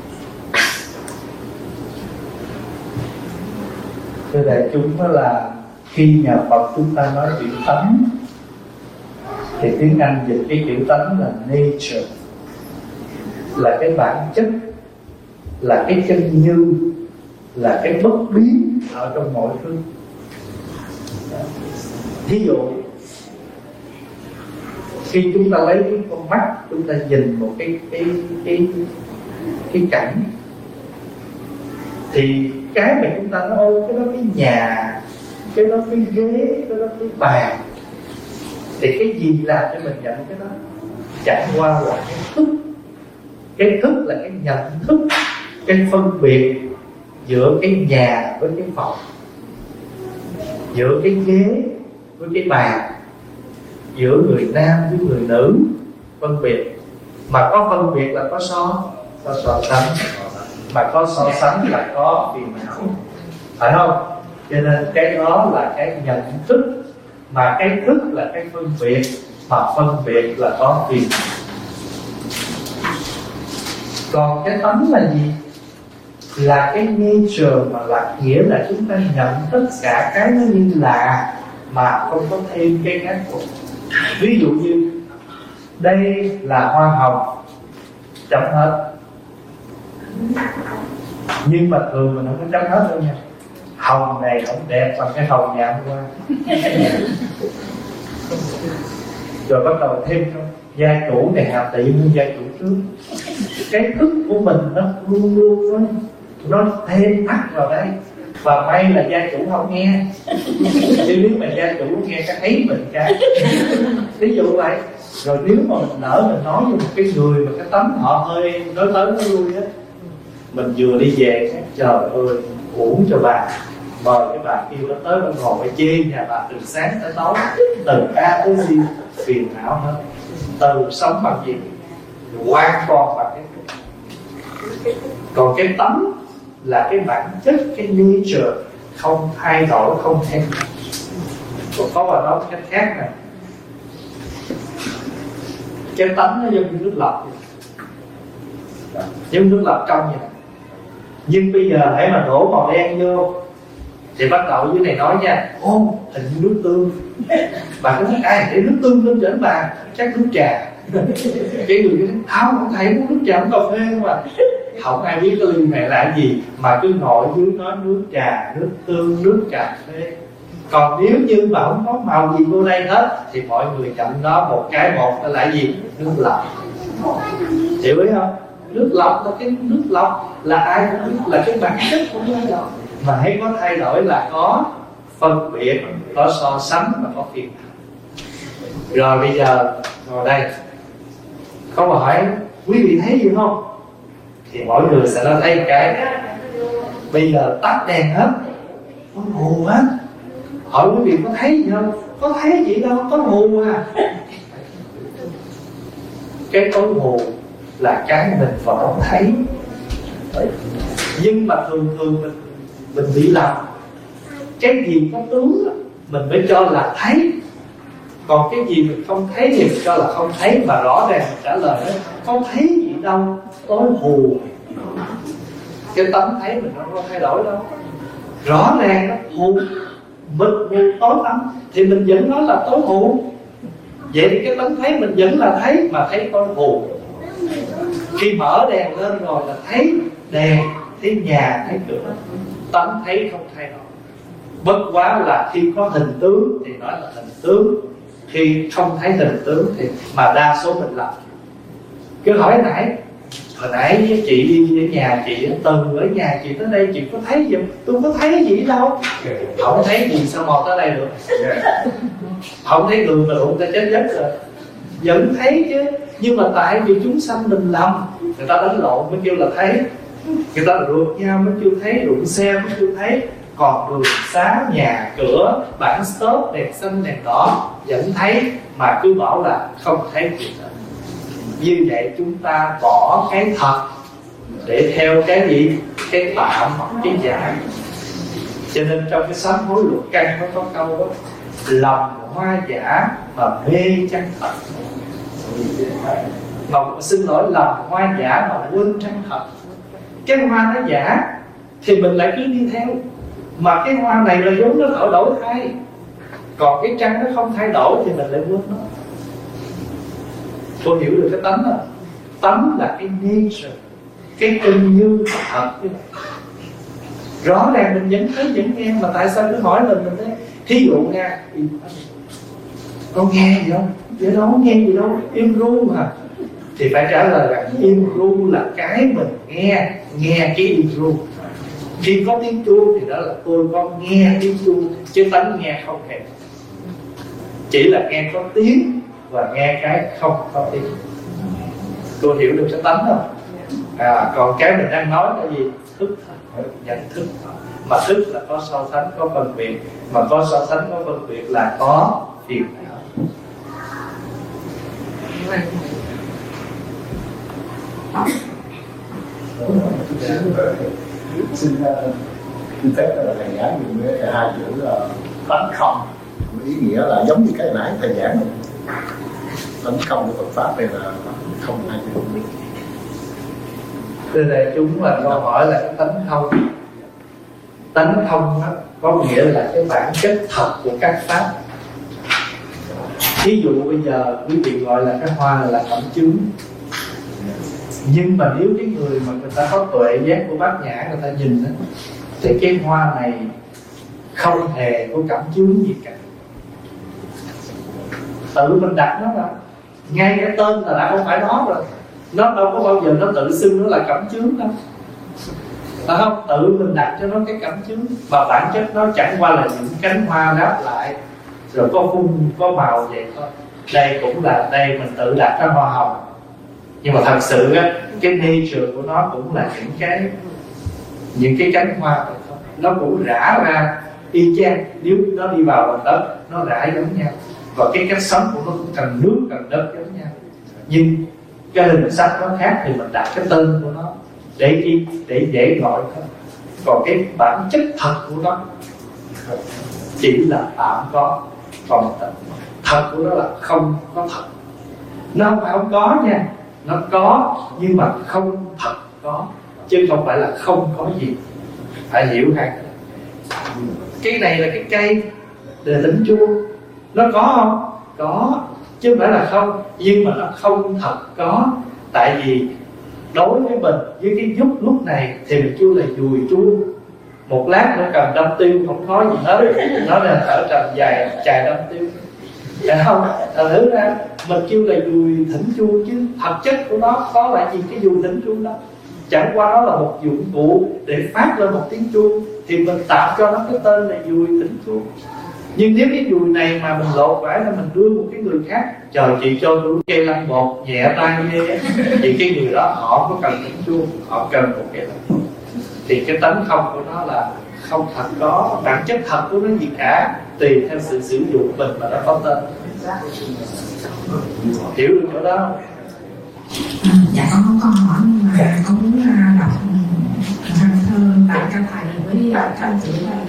Thưa đại chúng, đó là khi nhà Phật chúng ta nói chữ tánh thì tiếng Anh dịch cái chữ tánh là nature, là cái bản chất, là cái chân như, là cái bất biến ở trong mọi thứ. Thí dụ khi chúng ta lấy cái con mắt, chúng ta nhìn một cái cảnh, thì cái mà chúng ta nói cái đó cái nhà, cái đó cái ghế, cái đó cái bàn, thì cái gì làm cho mình nhận cái đó? Chẳng qua là cái thức. Cái thức là cái nhận thức, cái phân biệt giữa cái nhà với cái phòng, giữa cái ghế với cái bàn, giữa người nam với người nữ, phân biệt. Mà có phân biệt là có so sánh, mà có so sánh là có phiền não, phải không? Cho nên cái đó là cái nhận thức, mà cái thức là cái phân biệt, mà phân biệt là có phiền. Còn cái tánh là gì? Là cái nature, mà là nghĩa là chúng ta nhận tất cả cái nó như là, mà không có thêm cái khác của. Ví dụ như đây là hoa hồng, chấm hết. Nhưng mà thường mình không có chấm hết đâu nha. Hồng này không đẹp bằng cái hồng nhà hôm qua. Rồi bắt đầu thêm không? Gia chủ này hạp tị mua gia chủ trước. Cái thức của mình nó luôn luôn nó thêm thắt vào đây. Và may là gia chủ không nghe. Chứ nếu mà gia chủ nghe cái ấy mình cái. Ví dụ vậy. Rồi nếu mà mình lỡ mình nói với một cái người mà cái tánh họ hơi nói tới nói lui á, mình vừa đi về, trời ơi, uổng cho bà. Mời cái bà kia nó tới nó ngồi chê nhà bà từ sáng tới tối, từ A tới Z, phiền não hết. Từ sống bằng gì? Hoàn toàn bằng cái. Còn cái tánh là cái bản chất, cái nature, không thay đổi, không thay đổi. Còn có bà nói cách khác này, cái tánh nó giống như nước lọc, giống nước lọc trong vậy. Nhưng bây giờ hãy mà đổ màu đen vô thì bắt đầu dưới này nói nha, ô hình như nước tương. Bà có nói ai để nước tương lên trên bà? Chắc nước trà. Cái người nói không thầy muốn nước trà, uống cà phê không à. Không ai biết cái liên hệ là gì, mà cứ ngồi dưới nói nước trà, nước tương, nước cà phê. Còn nếu như mà không có màu gì vô đây hết thì mọi người chậm đó một cái một là gì? Nước lọc. Hiểu ý không? Nước lọc là cái nước lọc là ai cũng biết là cái bản chất của nó, mà hãy có thay đổi là có phân biệt, có so sánh và có phiền. Rồi bây giờ ngồi đây, câu hỏi quý vị thấy gì không? Thì mỗi người sẽ nói thấy cái bây giờ tắt đèn hết, có mù hết. Hỏi quý vị có thấy gì không? Có thấy gì đâu, có mù à. Cái tối mù là cái mình vẫn không thấy. Nhưng mà thường mình bị lầm. Cái gì có tướng mình mới cho là thấy, còn cái gì mình không thấy thì mình cho là không thấy. Mà rõ ràng mình trả lời đó, không thấy gì đâu, tối mù. Cái tấm thấy mình không có thay đổi đâu. Rõ ràng nó mù, mịt mù tối tăm thì mình vẫn nói là tối mù. Vậy thì cái tấm thấy mình vẫn là thấy, mà thấy tối mù. Khi mở đèn lên rồi là thấy đèn, thấy nhà, thấy cửa. Tấm thấy không thay đổi. Bất quá là khi có hình tướng thì nói là hình tướng, khi không thấy hình tướng thì mà đa số mình làm. Cứ hỏi hồi nãy chị đi ở nhà chị, từ ở nhà chị tới đây chị có thấy gì không? Tôi không có thấy gì đâu. Không thấy gì sao mò tới đây được? Không thấy người mà đụng ta chết giấc rồi. Vẫn thấy chứ. Nhưng mà tại vì chúng sanh mình lầm, người ta đánh lộn mới kêu là thấy. Người ta rượt nhau mới kêu thấy, đụng xe mới kêu thấy. Còn đường xá, nhà, cửa, bảng stop, đèn xanh, đèn đỏ vẫn thấy, mà cứ bảo là không thấy gì nữa. Như vậy chúng ta bỏ cái thật để theo cái gì? Cái tạm hoặc cái giả. Cho nên trong cái sám hối luật căn nó có câu đó: lầm hoa giả mà mê chân thật. Xin lỗi, lầm hoa giả mà quên chân thật. Cái hoa nó giả thì mình lại cứ đi theo, mà cái hoa này là vốn nó đổi thay. Còn cái trăng nó không thay đổi thì mình lại quên nó. Tôi hiểu được cái tánh rồi. Tánh là cái nature, cái tình như thật như vậy. Rõ ràng mình vẫn thấy vẫn nghe, mà tại sao cứ hỏi mình thế? Thí dụ nha, con nghe gì không? Vậy đâu có nghe gì đâu, im ru mà. Thì phải trả lời là im ru là cái mình nghe cái im ru. Khi có tiếng chuông thì đó là tôi có nghe tiếng chuông, chứ tánh nghe không hề. Chỉ là nghe có tiếng và nghe cái không có tiếng. Tôi hiểu được cái tánh không? Còn cái mình đang nói là gì? Thức, nhận thức. Mà thức là có so sánh, có phân biệt. Mà có so sánh, có phân biệt là có phiền não. Xin phép là thầy giải dùng cái hai chữ là tánh không, ý nghĩa là giống như cái nãy thầy giảng. Tánh không của Phật pháp này là không hai chữ. Từ đây chúng là câu hỏi là cái tánh không. Tánh không đó, có nghĩa là cái bản chất thật của các pháp. Ví dụ bây giờ quý vị gọi là cái hoa là cảm chướng, nhưng mà nếu cái người mà người ta có tuệ giác của bát nhã, người ta nhìn đó, thì cái hoa này không hề có cảm chướng gì cả. Tự mình đặt nó ra, ngay cái tên là đã không phải nó rồi. Nó đâu có bao giờ nó tự xưng nó là cảm chướng đâu. Phải không? Tự mình đặt cho nó cái cảm chướng. Và bản chất nó chẳng qua là những cánh hoa đáp lại, rồi có phun, có màu vậy thôi. Đây cũng là, đây mình tự đặt cái hoa hồng. Nhưng mà thật sự á, cái nature của nó cũng là những cái cánh hoa vậy thôi. Nó cũng rã ra y chang. Nếu nó đi vào lòng đất, nó rã giống nhau. Và cái cách sống của nó cũng cần nước, cần đất giống nhau. Nhưng cái hình sắc nó khác thì mình đặt cái tên của nó để chi? Để dễ gọi thôi. Còn cái bản chất thật của nó chỉ là tạm có, còn thật của nó là không có thật. Nó không phải không có nha, nó có nhưng mà không thật có, chứ không phải là không có gì. Phải hiểu hay. Cái này là cái cây để tính chuông, nó có không? Có, chứ không phải là không. Nhưng mà nó không thật có. Tại vì đối với mình, với cái giúp lúc này thì mình kêu là dùi chuông. một lát nó cầm đâm tiêu không có gì hết, nó là thở trầm dài chài đâm tiêu. Phải không? Thật thử ra mình kêu là dùi thỉnh chuông, chứ thật chất của nó có là gì? Cái dùi thỉnh chuông đó chẳng qua nó là một dụng cụ để phát lên một tiếng chuông, thì mình tạo cho nó cái tên là dùi thỉnh chuông. Nhưng nếu cái dùi này mà mình lột vải là mình đưa một cái người khác, trời chị cho tôi cây lăn bột nhẹ tay ghê, thì cái người đó họ có cần thỉnh chuông, họ cần một cái lăn bột. Thì cái tánh không của nó là không thật có, bản chất thật của nó gì cả, tùy theo sự sử dụng mình mà nó có tên. Hiểu được chỗ đó không? Dạ con không còn hỏi, nhưng mà con muốn đọc văn thơ tại cho thầy với các anh chị đây.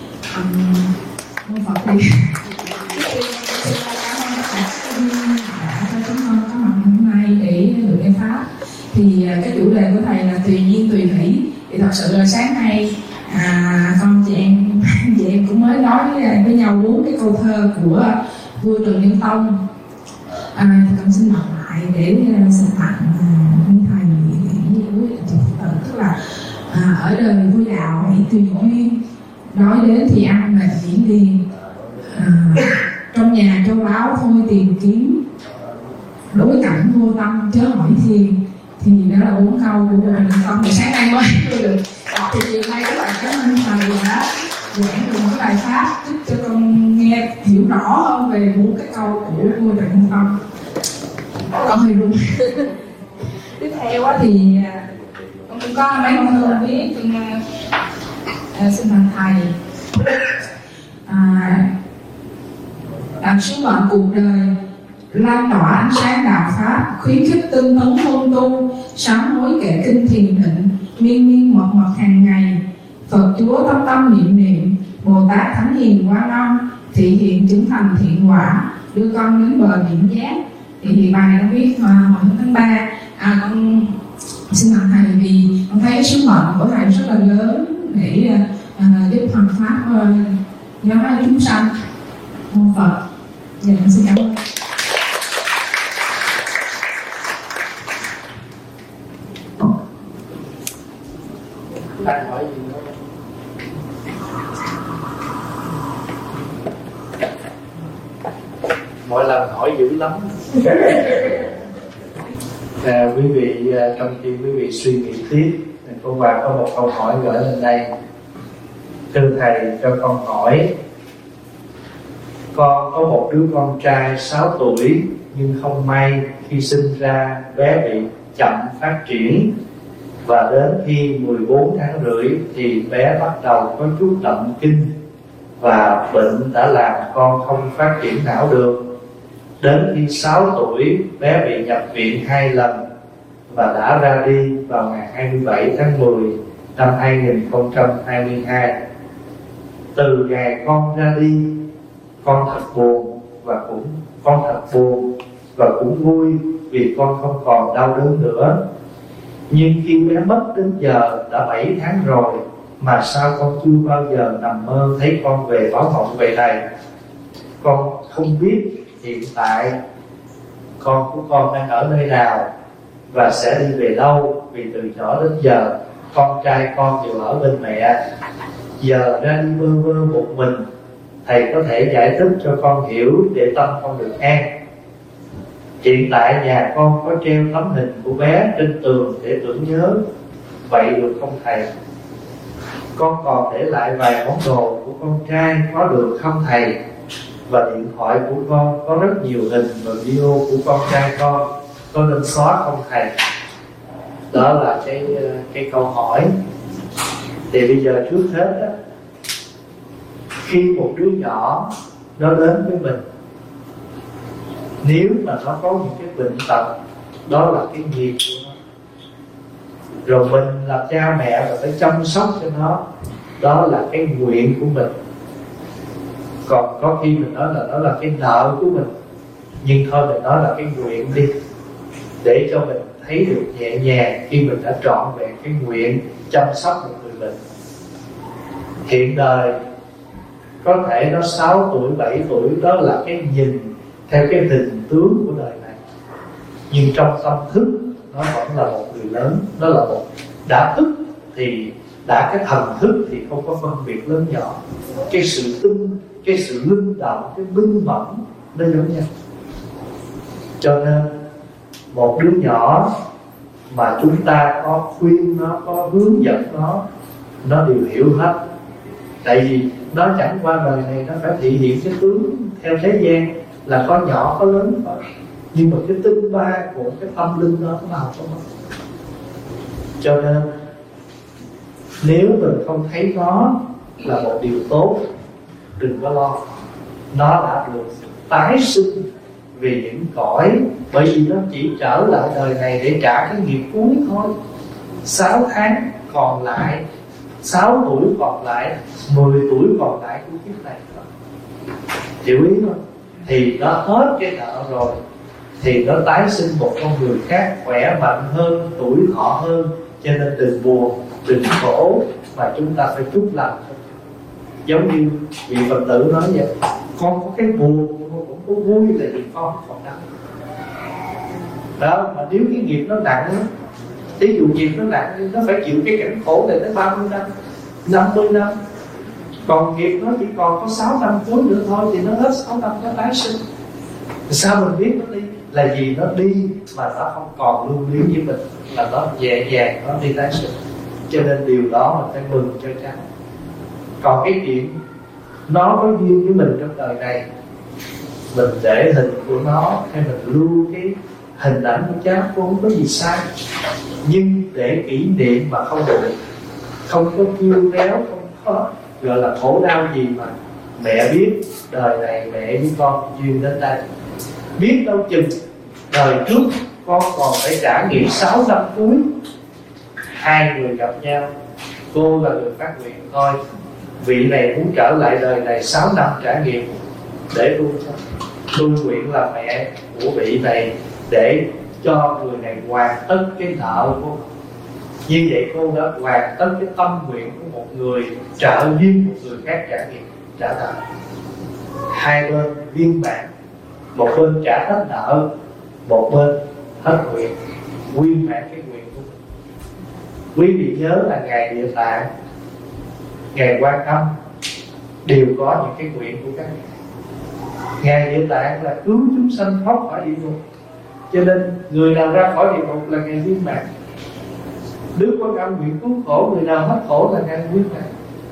Con Phật đi. Cảm ơn tất cả các đã cho chúng con có mặt hôm nay để được nghe pháp. Thì cái chủ đề của thầy là tùy nhiên tùy hỷ. Thì thật sự là sáng nay con chị em cũng mới nói với nhau 4 cái câu thơ của vua Trần Nhân Tông. Thì con xin đọc lại để xin tặng quý thầy với chị Phật tử. Tức là ở đời vui đạo hãy tùy duyên, nói đến thì ăn là diễn liền, trong nhà châu báu thôi tìm kiếm, đối cảnh vô tâm chớ hỏi thiền. Thì đó là 4 câu của vua Trần Nhân Tông. Thì sáng nay mới được đọc, thì chiều nay các bạn cảm ơn thầy đã giảng được một bài pháp giúp cho con nghe hiểu rõ hơn về 4 cái câu của vua Trần Nhân Tông. Con hơi run. Tiếp theo thì con cũng có mấy con thơ viết, xin mời thầy làm sứ mệnh cuộc đời, lan tỏa ánh sáng đạo pháp, khuyến khích tinh tấn hôn tu, sám hối kệ kinh thiền định, miên miên mật mật hàng ngày, Phật Chúa tâm tâm niệm niệm, Bồ Tát Thánh Hiền Quang Âm, thị hiện chứng thành thiện quả, đưa con đến bờ điểm giác. Thì bài này nó viết hồi tháng 3. Con xin mời thầy vì con thấy sứ mệnh của thầy rất là lớn để giúp hoàn pháp giáo hóa chúng sanh. Mô Phật. Dạ, con xin cảm ơn. Anh hỏi gì nữa? Mỗi lần hỏi dữ lắm. Quý vị, trong khi quý vị suy nghĩ tiếp, cô Hoàng có một câu hỏi gửi lên đây. Thưa thầy, cho con hỏi, con có một đứa con trai 6 tuổi, nhưng không may khi sinh ra bé bị chậm phát triển, và đến khi 14 tháng rưỡi thì bé bắt đầu có chút động kinh, và bệnh đã làm con không phát triển não được. Đến khi 6 tuổi, bé bị nhập viện 2 lần và đã ra đi vào ngày 27 tháng 10 năm 2022. Từ ngày con ra đi, con thật buồn và cũng vui vì con không còn đau đớn nữa. Nhưng khi bé mất đến giờ đã 7 tháng rồi, mà sao con chưa bao giờ nằm mơ thấy con về báo mộng vậy này? Con không biết hiện tại con của con đang ở nơi nào và sẽ đi về đâu, vì từ nhỏ đến giờ con trai con đều ở bên mẹ, giờ ra đi bơ vơ một mình. Thầy có thể giải thích cho con hiểu để tâm con được an. Hiện tại nhà con có treo tấm hình của bé trên tường để tưởng nhớ, vậy được không thầy? Con còn để lại vài món đồ của con trai, có được không thầy? Và điện thoại của con có rất nhiều hình và video của con trai con, có nên xóa không thầy? Đó là cái câu hỏi. Thì bây giờ trước hết đó, khi một đứa nhỏ nó đến với mình, nếu mà nó có những cái bệnh tật, đó là cái nghiệp của nó, rồi mình làm cha mẹ và phải chăm sóc cho nó, đó là cái nguyện của mình. Còn có khi mình nói là đó là cái nợ của mình, nhưng thôi mình nói là cái nguyện đi, để cho mình thấy được nhẹ nhàng khi mình đã trọn vẹn cái nguyện chăm sóc một người bệnh. Hiện đời có thể nó 6 tuổi, 7 tuổi, đó là cái nhìn theo cái hình tướng của đời này, nhưng trong tâm thức nó vẫn là một người lớn, nó là một đã thức thì đã cái thần thức thì không có phân biệt lớn nhỏ, cái sự tinh, cái sự linh động, cái minh mẫn nó giống nhau. Cho nên một đứa nhỏ mà chúng ta có khuyên nó, có hướng dẫn nó đều hiểu hết. Tại vì nó chẳng qua đời này nó phải thể hiện cái tướng theo thế gian là có nhỏ có lớn thôi, nhưng mà cái tinh ba của cái tâm linh đó nó không có mất. Cho nên nếu mình không thấy nó là một điều tốt, đừng có lo. Nó đã được tái sinh vì những cõi, bởi vì nó chỉ trở lại đời này để trả cái nghiệp cuối thôi. 6 tháng còn lại, 6 tuổi còn lại, 10 tuổi còn lại của kiếp này thôi. Hiểu ý không? Thì nó hết cái nợ rồi thì nó tái sinh một con người khác khỏe mạnh hơn, tuổi thọ hơn. Cho nên đừng buồn, đừng khổ, mà chúng ta phải chúc lành. Giống như vị Phật tử nói vậy, con có cái buồn nhưng con cũng có vui là vì con còn đau. Đó, mà nếu cái nghiệp nó nặng, ví dụ nghiệp nó nặng, nó phải chịu cái cảnh khổ này tới 30 năm, 50 năm. Còn nghiệp nó chỉ còn có 6 năm cuối nữa thôi, thì nó hết 6 năm nó tái sinh. Sao mình biết nó đi? Là vì nó đi mà nó không còn lưu luyến với mình, là nó nhẹ nhàng nó đi tái sinh. Cho nên điều đó mình phải mừng cho cháu. Còn cái chuyện nó có duyên với mình trong đời này, mình để hình của nó hay mình lưu cái hình ảnh của cháu cũng không có gì sai. Nhưng để kỷ niệm mà không được, không có kêu réo, không có gọi là khổ đau gì, mà mẹ biết đời này mẹ với con duyên đến đây. Biết đâu chừng đời trước con còn phải trải nghiệm 6 năm cuối, hai người gặp nhau, cô là người phát nguyện thôi, vị này muốn trở lại đời này 6 năm trải nghiệm để tu cho. Tôi nguyện là mẹ của vị này để cho người này hoàn tất cái nợ của mình. Như vậy cô đã hoàn tất cái tâm nguyện của một người trợ duyên một người khác trải nghiệm trả nợ. Hai bên viên mãn, một bên trả hết nợ, một bên hết nguyện, viên mãn cái nguyện của mình. Quý vị nhớ là ngày Địa Tạng, ngày Quan Âm đều có những cái nguyện của các ngài. Ngày Địa Tạng là cứu chúng sanh thoát khỏi địa ngục, cho nên người nào ra khỏi địa ngục là ngày viên mãn. Đức Quan Âm nguyện cứu khổ, người nào hết khổ là ngày viên mãn.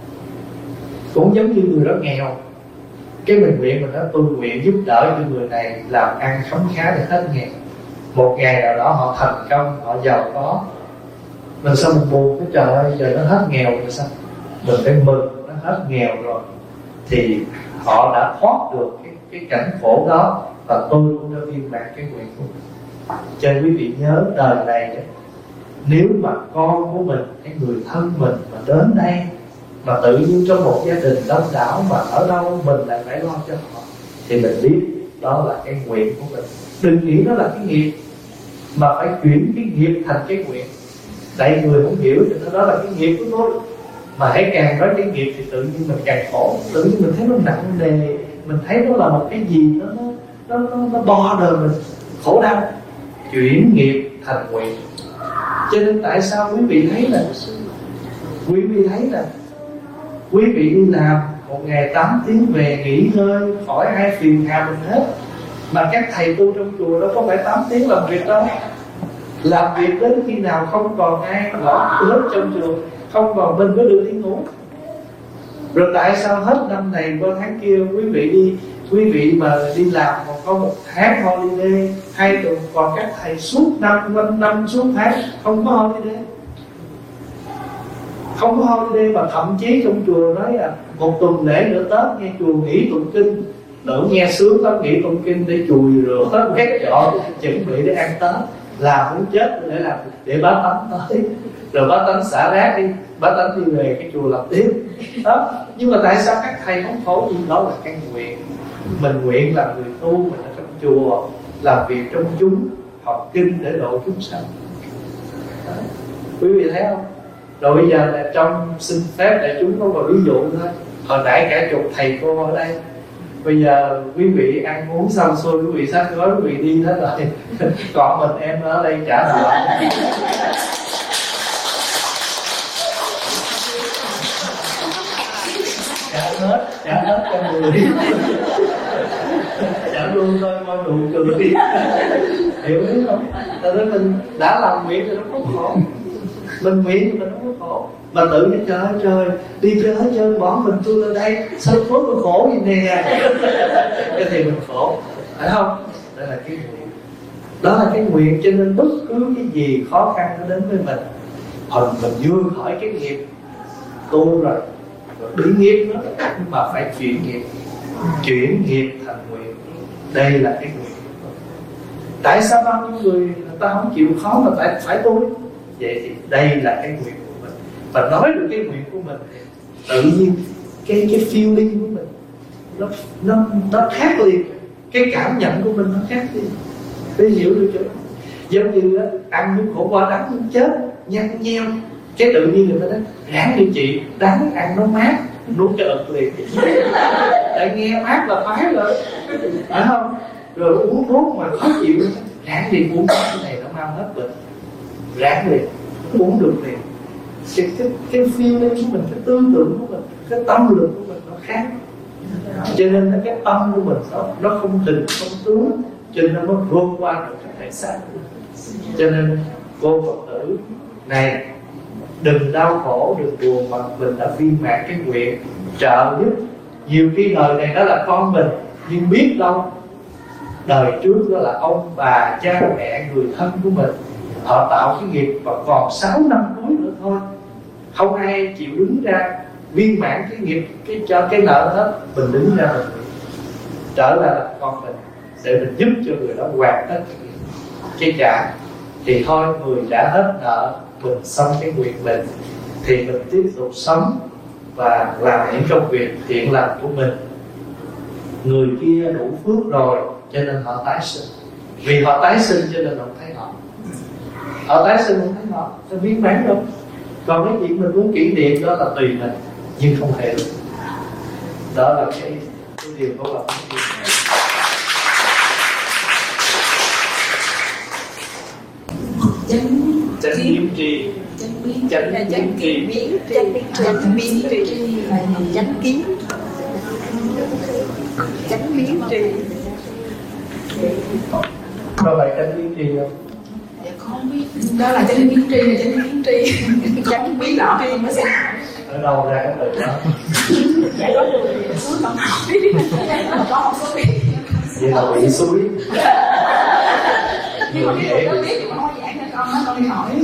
Cũng giống như người đó nghèo, cái mình nguyện mình nói tôi nguyện giúp đỡ cho người này làm ăn khấm khá để hết nghèo. Một ngày nào đó họ thành công, họ giàu có, mình sao mình buồn? Cái trời ơi, giờ nó hết nghèo rồi sao? Mình phải mừng nó hết nghèo rồi, thì họ đã thoát được cái cảnh khổ đó, và tôi cũng đã viên mãn cái nguyện của mình. Cho nên quý vị nhớ đời này đấy, nếu mà con của mình, cái người thân mình mà đến đây mà tự nhiên trong một gia đình đông đảo mà ở đâu mình lại phải lo cho họ, thì mình biết đó là cái nguyện của mình. Đừng nghĩ đó là cái nghiệp, mà phải chuyển cái nghiệp thành cái nguyện. Tại người không hiểu thì đó là cái nghiệp của tôi, mà hãy càng nói cái nghiệp thì tự nhiên mình càng khổ, tự nhiên mình thấy nó nặng nề, mình thấy nó là một cái gì nó bo đời mình khổ đau. Chuyển nghiệp thành nguyện. Cho nên tại sao quý vị thấy là quý vị đi làm một ngày 8 tiếng về nghỉ ngơi khỏi hai phiền hà mình hết, mà các thầy tu trong chùa đâu có phải 8 tiếng làm việc đâu. Làm việc đến khi nào không còn ai gõ lớp trong trường, không còn mình mới được đi ngủ. Rồi tại sao hết năm này qua tháng kia quý vị mà đi làm còn có một tháng holiday, 2 tuần, còn các thầy suốt năm suốt tháng không có holiday. Không có holiday, mà thậm chí trong chùa nói là một tuần lễ nữa Tết nghe chùa nghỉ tụng kinh. Đỡ nghe sướng lắm, nghỉ tụng kinh để chùi rửa quét dọn, chuẩn bị để ăn Tết. Làm muốn chết để bá tánh tới, rồi bá tánh xả rác đi, bá tánh đi về cái chùa làm tiếp đó. Nhưng mà tại sao các thầy không khổ gì? Đó là cái nguyện. Mình nguyện là người tu, mình ở trong chùa làm việc trong chúng, học kinh để độ chúng sanh. Quý vị thấy không? Rồi bây giờ là trong xin phép đại chúng có một ví dụ thôi. Hồi nãy cả chục thầy cô ở đây, bây giờ quý vị ăn uống xong xuôi, quý vị xách gói, quý vị đi hết rồi. Còn mình em ở đây trả nợ. cười. Chẳng luôn thôi con nụ cười. Hiểu không? Tại vì mình đã làm nguyện thì nó có khổ, mình nguyện thì mình không có khổ. Mà tự nhiên trời ơi trời, đi chơi hết trơn, bỏ mình tôi lên đây sao phốt tôi khổ gì nè. Cái thì mình khổ, phải không? Đó là cái nguyện. Đó là cái nguyện, cho nên bất cứ cái gì khó khăn nó đến với mình, hồi mình vươn khỏi cái nghiệp tu rồi bị nghiệp nữa, nhưng mà phải chuyển nghiệp, chuyển nghiệp thành nguyện. Đây là cái nguyện. Tại sao bao nhiêu người ta không chịu khó mà phải tu? Vậy thì đây là cái nguyện của mình. Và nói được cái nguyện của mình thì tự nhiên cái feeling của mình nó khác liền, cái cảm nhận của mình nó khác liền. Để hiểu được chưa? Giống như ăn những khổ qua đắng muốn chết, nhăn nheo, cái tự nhiên người ta nói ráng đi chị, đắng ăn nó mát, nuốt cho ực liền. Tại nghe mát là phái rồi, phải không? Rồi uống thuốc mà khó chịu, ráng đi uống cái này nó mau hết bệnh, ráng liền, uống được liền. Cái feeling của mình, cái tư tưởng của mình, cái tâm lực của mình nó khác. Cho nên cái tâm của mình nó không tình không tướng, cho nên nó vượt qua được cái thể xác. Cho nên cô Phật tử này, đừng đau khổ, đừng buồn, mà mình đã viên mãn cái nguyện trợ giúp. Nhiều khi đời này đó là con mình, nhưng biết đâu đời trước đó là ông bà, cha mẹ, người thân của mình, họ tạo cái nghiệp và còn 6 năm cuối nữa thôi. Không ai chịu đứng ra viên mãn cái nghiệp, cho cái nợ hết. Mình đứng ra mình trở lại là con mình, để mình giúp cho người đó hoàn tất cái trả. Thì thôi, người đã hết nợ, mình xong cái nguyện mình, thì mình tiếp tục sống và làm những công việc thiện lành của mình. Người kia đủ phước rồi, cho nên họ tái sinh. Vì họ tái sinh cho nên không thấy họ. Họ tái sinh không thấy họ, sẽ viên mãn đâu. Còn cái chuyện mình muốn kỷ niệm đó là tùy mình, nhưng không thể được. Đó là cái điều của bạn. Chánh biến tri, chánh biến tri, chánh biến tri, chánh kiến, chánh biến tri. Có phải chánh biến tri không? Dạ con không biết. Đó là chánh biến tri, là chánh biến tri. Chánh biến rõ thì mới sẽ ở đâu ra cái từ đó? Dạ có người suối con hỏi. Có một số biết. Vậy là bị suối. Nhưng mà cái người đó biết thì con không giảng cho con đi hỏi.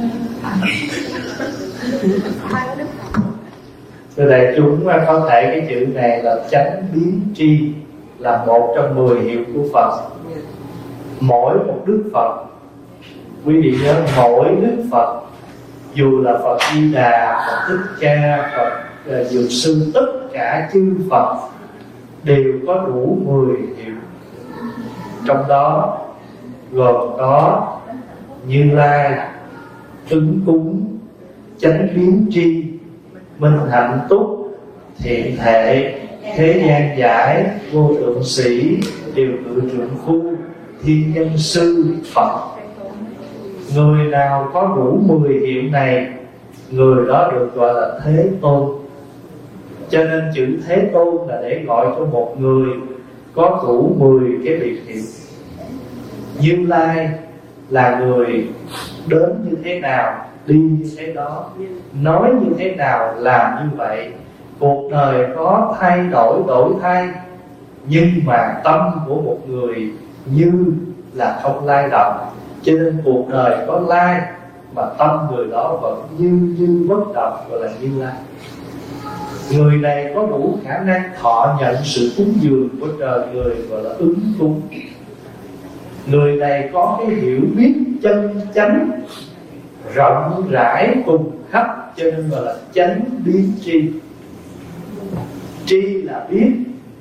Từ đây chúng có thể cái chữ này là chánh biến tri, là một trong 10 hiệu của Phật. Mỗi một Đức Phật, quý vị nhớ, mỗi Đức Phật, dù là Phật Di Đà, Phật Thích Ca, Phật Dược Sư, tất cả chư Phật đều có đủ 10 hiệu. Trong đó gồm có Như Lai, Ứng Cúng, Chánh Biến Tri, Minh Hạnh Túc, Thiện Thệ, Thế Gian Giải, Vô Tượng Sĩ, Điều Tự Trượng Phu, Thiên Nhân Sư, Phật. Người nào có đủ 10 hiệu này, người đó được gọi là Thế Tôn. Cho nên chữ Thế Tôn là để gọi cho một người có đủ 10 cái biệt hiệu. Như Lai là người đến như thế nào, đi như thế đó, nói như thế nào, làm như vậy. Cuộc đời có thay đổi, đổi thay, nhưng mà tâm của một người như là không lay động. Cho nên cuộc đời có lai, mà tâm người đó vẫn như bất động, gọi là Như Lai. Người này có đủ khả năng thọ nhận sự cúng dường của trời người, gọi là ứng cúng. Người này có cái hiểu biết chân chánh, rộng rãi cùng khắp, cho nên gọi là chánh biến tri. Tri là biết,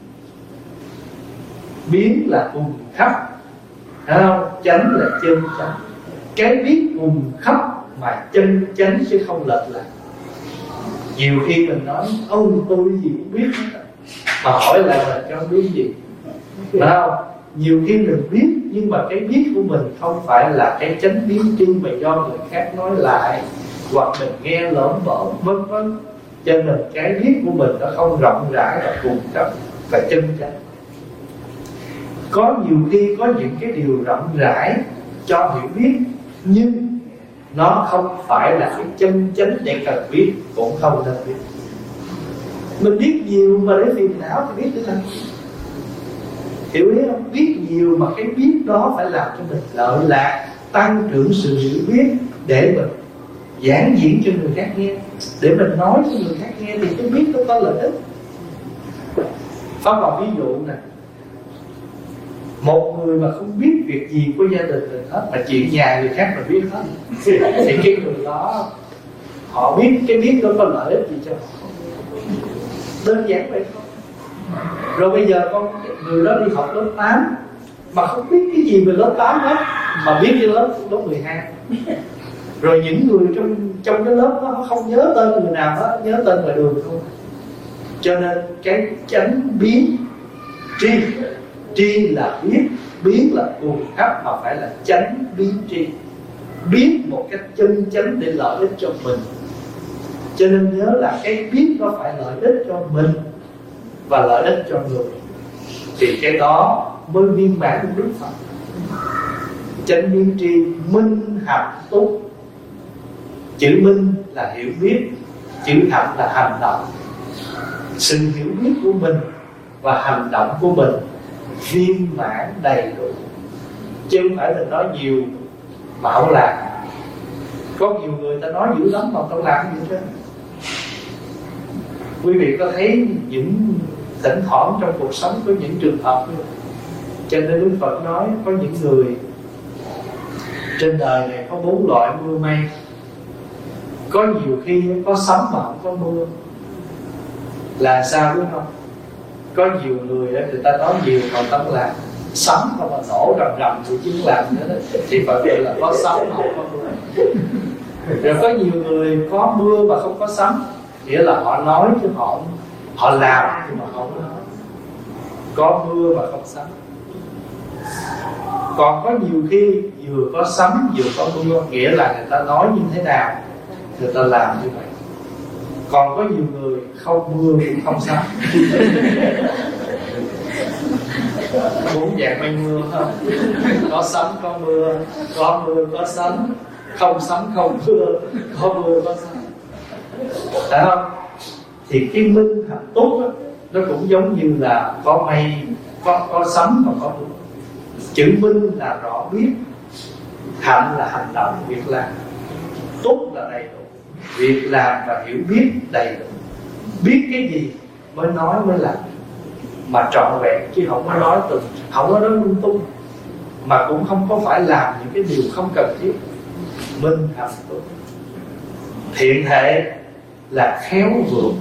biến là cùng khắp, không? Chánh là chân chánh. Cái biết cùng khắp mà chân chánh chứ không lệch lạc. Nhiều khi mình nói ông tôi gì cũng biết, mà hỏi lại là cho biết gì, phải không? Nhiều khi mình biết, nhưng mà cái biết của mình không phải là cái chánh biến tri mà do người khác nói lại, hoặc mình nghe lỡm bỡm vân vân. Cho nên cái biết của mình nó không rộng rãi và cùng khắp. và chân chánh. Có nhiều khi có những cái điều rộng rãi cho hiểu biết, nhưng nó không phải là cái chân chánh để cần biết, cũng không nên biết. Mình biết nhiều mà để phiền não thì biết thế nào? Hiểu đấy không? Biết nhiều mà cái biết đó phải làm cho mình lợi lạc, tăng trưởng sự hiểu biết để mình giảng diễn cho người khác nghe, để mình nói cho người khác nghe, thì cái biết nó có lợi ích. Pháp Hòa ví dụ nè, một người mà không biết việc gì của gia đình mình hết, mà chuyện nhà người khác mà biết hết, thì cái người đó họ biết cái biết đó có lợi ích gì cho họ? Đơn giản vậy thôi. Rồi bây giờ con người đó đi học lớp 8 mà không biết cái gì về lớp 8 hết, mà biết cái lớp 12. Rồi những người trong cái lớp đó không nhớ tên người nào hết, nhớ tên ngoài đường thôi. Cho nên cái chánh biến tri là biết, biến là cuồng khắp, mà phải là chánh biến tri. Biết một cách chân chánh để lợi ích cho mình. Cho nên nhớ là cái biết nó phải lợi ích cho mình và lợi ích cho người, thì cái đó mới viên mãn của Đức Phật. Chánh biến tri minh hạnh túc. Chữ minh là hiểu biết, chữ hạnh là hành động. Sự hiểu biết của mình và hành động của mình viên mãn đầy đủ, chứ không phải là nói nhiều mà không làm. Có nhiều người ta nói dữ lắm mà không làm gì hết. Quý vị có thấy những thỉnh thoảng trong cuộc sống có những trường hợp như vậy. Cho nên Đức Phật nói có những người trên đời này có 4 loại mưa may. Có nhiều khi có sấm mà không có mưa. Là sao biết không? Có nhiều người đó, người ta nói nhiều mà ta không làm. Sấm không mà nổ rầm rầm thì chứ không làm nữa đó. Thì phải gọi là có sấm mà không có mưa. Rồi có nhiều người có mưa mà không có sấm, nghĩa là họ nói chứ họ làm nhưng mà không nói. Có mưa mà không sấm. Còn có nhiều khi vừa có sấm vừa có mưa, nghĩa là người ta nói như thế nào người ta làm như vậy. Còn có nhiều người không mưa cũng không sấm. Bốn dạng mây mưa không? Có sấm có mưa có sấm, không sấm không mưa, có mưa có sấm. Phải không? Thì cái minh hạnh túc đó, nó cũng giống như là có mây, có sấm và có mưa. Chữ minh là rõ biết, hạnh là hành động, việc làm, túc là đầy đủ, việc làm và hiểu biết đầy đủ. Biết cái gì mới nói mới làm, mà trọn vẹn, chứ không có nói không có nói lung tung, mà cũng không có phải làm những cái điều không cần thiết. Minh hạnh túc. Thiện hệ là khéo vượng.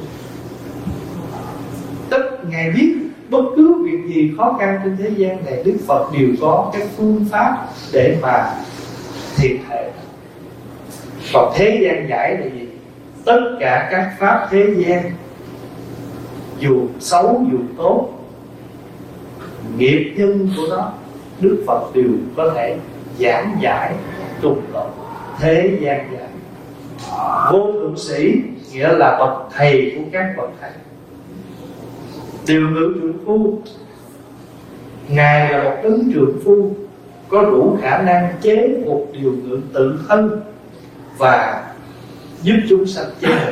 Ngài biết bất cứ việc gì khó khăn trên thế gian này, Đức Phật đều có cái phương pháp để mà thiện hệ. Còn thế gian giải là gì? Tất cả các pháp thế gian, dù xấu dù tốt, nghiệp nhân của nó, Đức Phật đều có thể giảng giải trùng lộ. Thế gian giải. Vô thượng sĩ nghĩa là bậc thầy của các bậc thầy. Điều ngự trượng phu, Ngài là một đấng trượng phu có đủ khả năng chế một điều ngự tự thân và giúp chúng sanh chế định.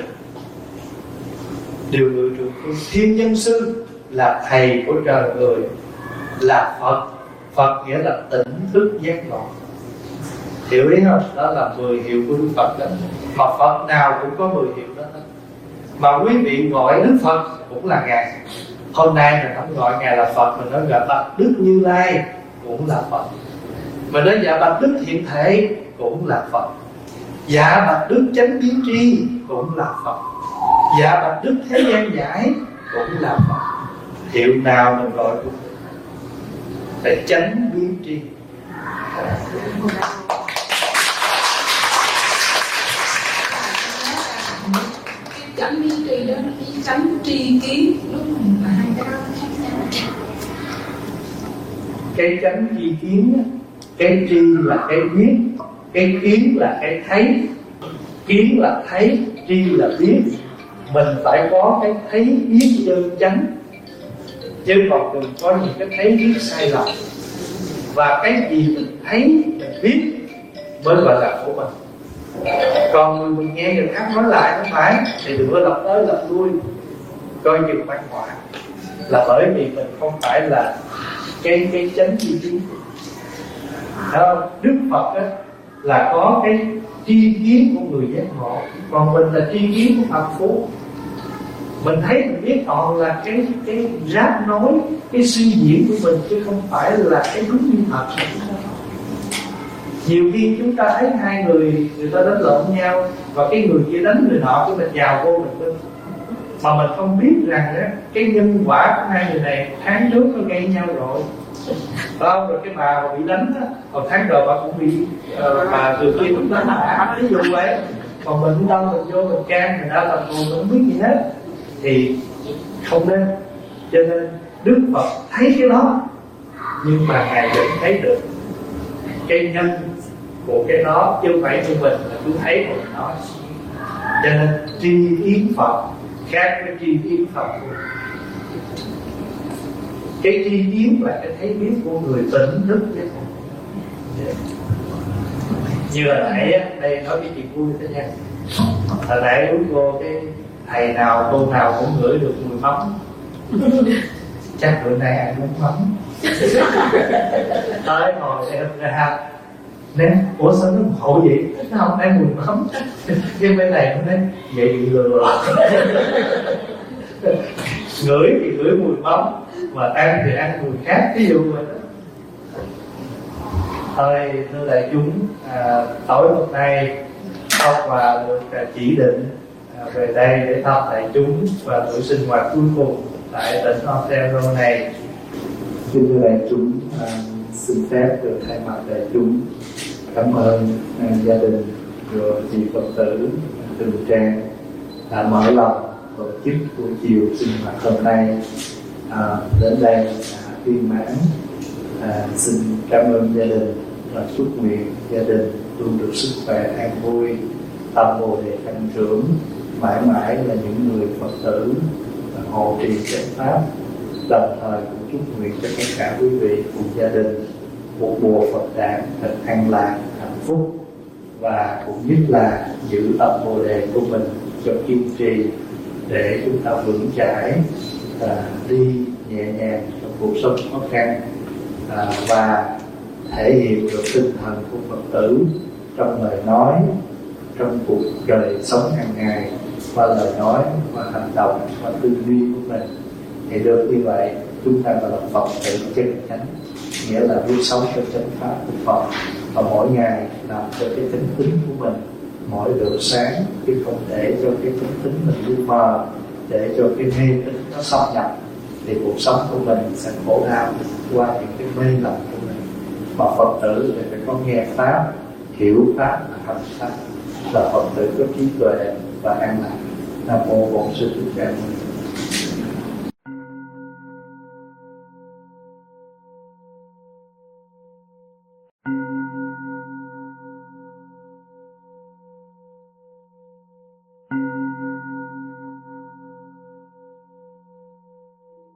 Điều ngự trượng phu. Thiên nhân sư là thầy của trời người, là Phật. Phật nghĩa là tỉnh thức giác ngộ. Hiểu đấy không? Đó là 10 hiệu của Đức Phật đó. Mà Phật nào cũng có 10 hiệu đó thôi. Mà quý vị gọi Đức Phật cũng là Ngài. Hôm nay mình không gọi Ngài là Phật, mình nói gọi bạch Đức Như Lai cũng là Phật. Mình nói dạ bạch Đức Hiện Thể cũng là Phật. Dạ bạch Đức Chánh Biến Tri cũng là Phật. Dạ bạch Đức Thế Gian Giải cũng là Phật. Hiệu nào mình gọi cũng phải Chánh Biến Tri. Chánh biến tri đó, cái chánh tri kiến đúng là hai cái đó khác nhau. Cái chánh tri kiến, cái tri là cái biết, cái kiến là cái thấy. Kiến là thấy, tri là biết. Mình phải có cái thấy biết chân chánh chứ còn đừng có những cái thấy biết sai lầm. Và cái gì mình thấy mình biết mới gọi là của mình. Còn mình nghe người khác nói lại không phải thì đừng có lặp tới lặp lui, coi như ngoan ngoãn, là bởi vì mình không phải là cái chánh chi kiến. Đức Phật đó, là có cái tri kiến của người giác ngộ, còn mình là tri kiến của phàm phu. Mình thấy mình biết toàn là cái ráp nói, cái suy diễn của mình, chứ không phải là cái đúng như thật. Nhiều khi chúng ta thấy hai người ta đánh lộn nhau, và cái người kia đánh người nọ, cái mình nhào vô mình tin, mà mình không biết rằng đó, cái nhân quả của hai người này tháng trước nó gây nhau rồi. Không, rồi cái bà mà bị đánh á, hồi tháng đầu bà cũng bị bà từ kia cũng đánh bả, ví dụ vậy. Còn mình đâu mình vô mình can, mình đã làm buồn, mình không biết gì hết thì không nên. Cho nên Đức Phật thấy cái đó, nhưng mà Ngài vẫn thấy được cái nhân của cái đó, chứ không phải như mình là cứ thấy rồi nói. Cho nên tri kiến Phật khác với tri kiến Phật. Cái tri kiến là cái thấy biết của người tỉnh thức. Như hồi nãy á, đây nói cái chuyện vui thế nha. Hồi nãy uống vô cái thầy nào cô nào cũng ngửi được mùi mắm. Chắc bữa nay ăn món mắm. Tới ngồi xem ra nè, ủa sao nó khổ vậy? Nó không ăn mùi mắm. Nhưng bên này nó nói vậy bị lừa. Ngửi thì ngửi mùi mắm, mà ăn thì ăn mùi khác, ví dụ vậy đó. Thôi thưa đại chúng, tối hôm nay ông Hòa được chỉ định về đây để thăm đại chúng và buổi sinh hoạt cuối cùng tại tỉnh Ontario này. Xin thưa đại chúng, xin phép được thay mặt đại chúng cảm ơn gia đình rồi chị Phật tử Từ Trang đã mở lòng tổ chức buổi chiều sinh hoạt hôm nay đến đây viên mãn. Xin cảm ơn gia đình và chúc nguyện gia đình luôn được sức khỏe an vui, tâm bồ đề tăng trưởng, mãi mãi là những người Phật tử hộ trì chánh pháp. Đồng thời cũng chúc nguyện cho tất cả quý vị cùng gia đình một mùa Phật đản thật an lạc, hạnh phúc, và cũng nhất là giữ tâm bồ đề của mình cho kiên trì để chúng ta vững chãi đi nhẹ nhàng trong cuộc sống khó khăn, và thể hiện được tinh thần của Phật tử trong lời nói, trong cuộc đời sống hàng ngày, qua lời nói, qua hành động, qua tư duy của mình. Thì được như vậy chúng ta gọi là Phật tử chân chánh, nghĩa là biết sống cho chánh pháp của Phật, và mỗi ngày làm cho cái tính tính của mình mỗi bữa sáng, chứ không để cho cái tính tính mình lu mờ, để cho cái mê tín nó xâm nhập, thì cuộc sống của mình sẽ khổ đau qua những cái mê lầm của mình. Mà Phật tử thì phải có nghe pháp, hiểu pháp và hành pháp, là Phật tử có trí tuệ và an lạc. Nam mô Bổn Sư Thích Ca Mâu Ni.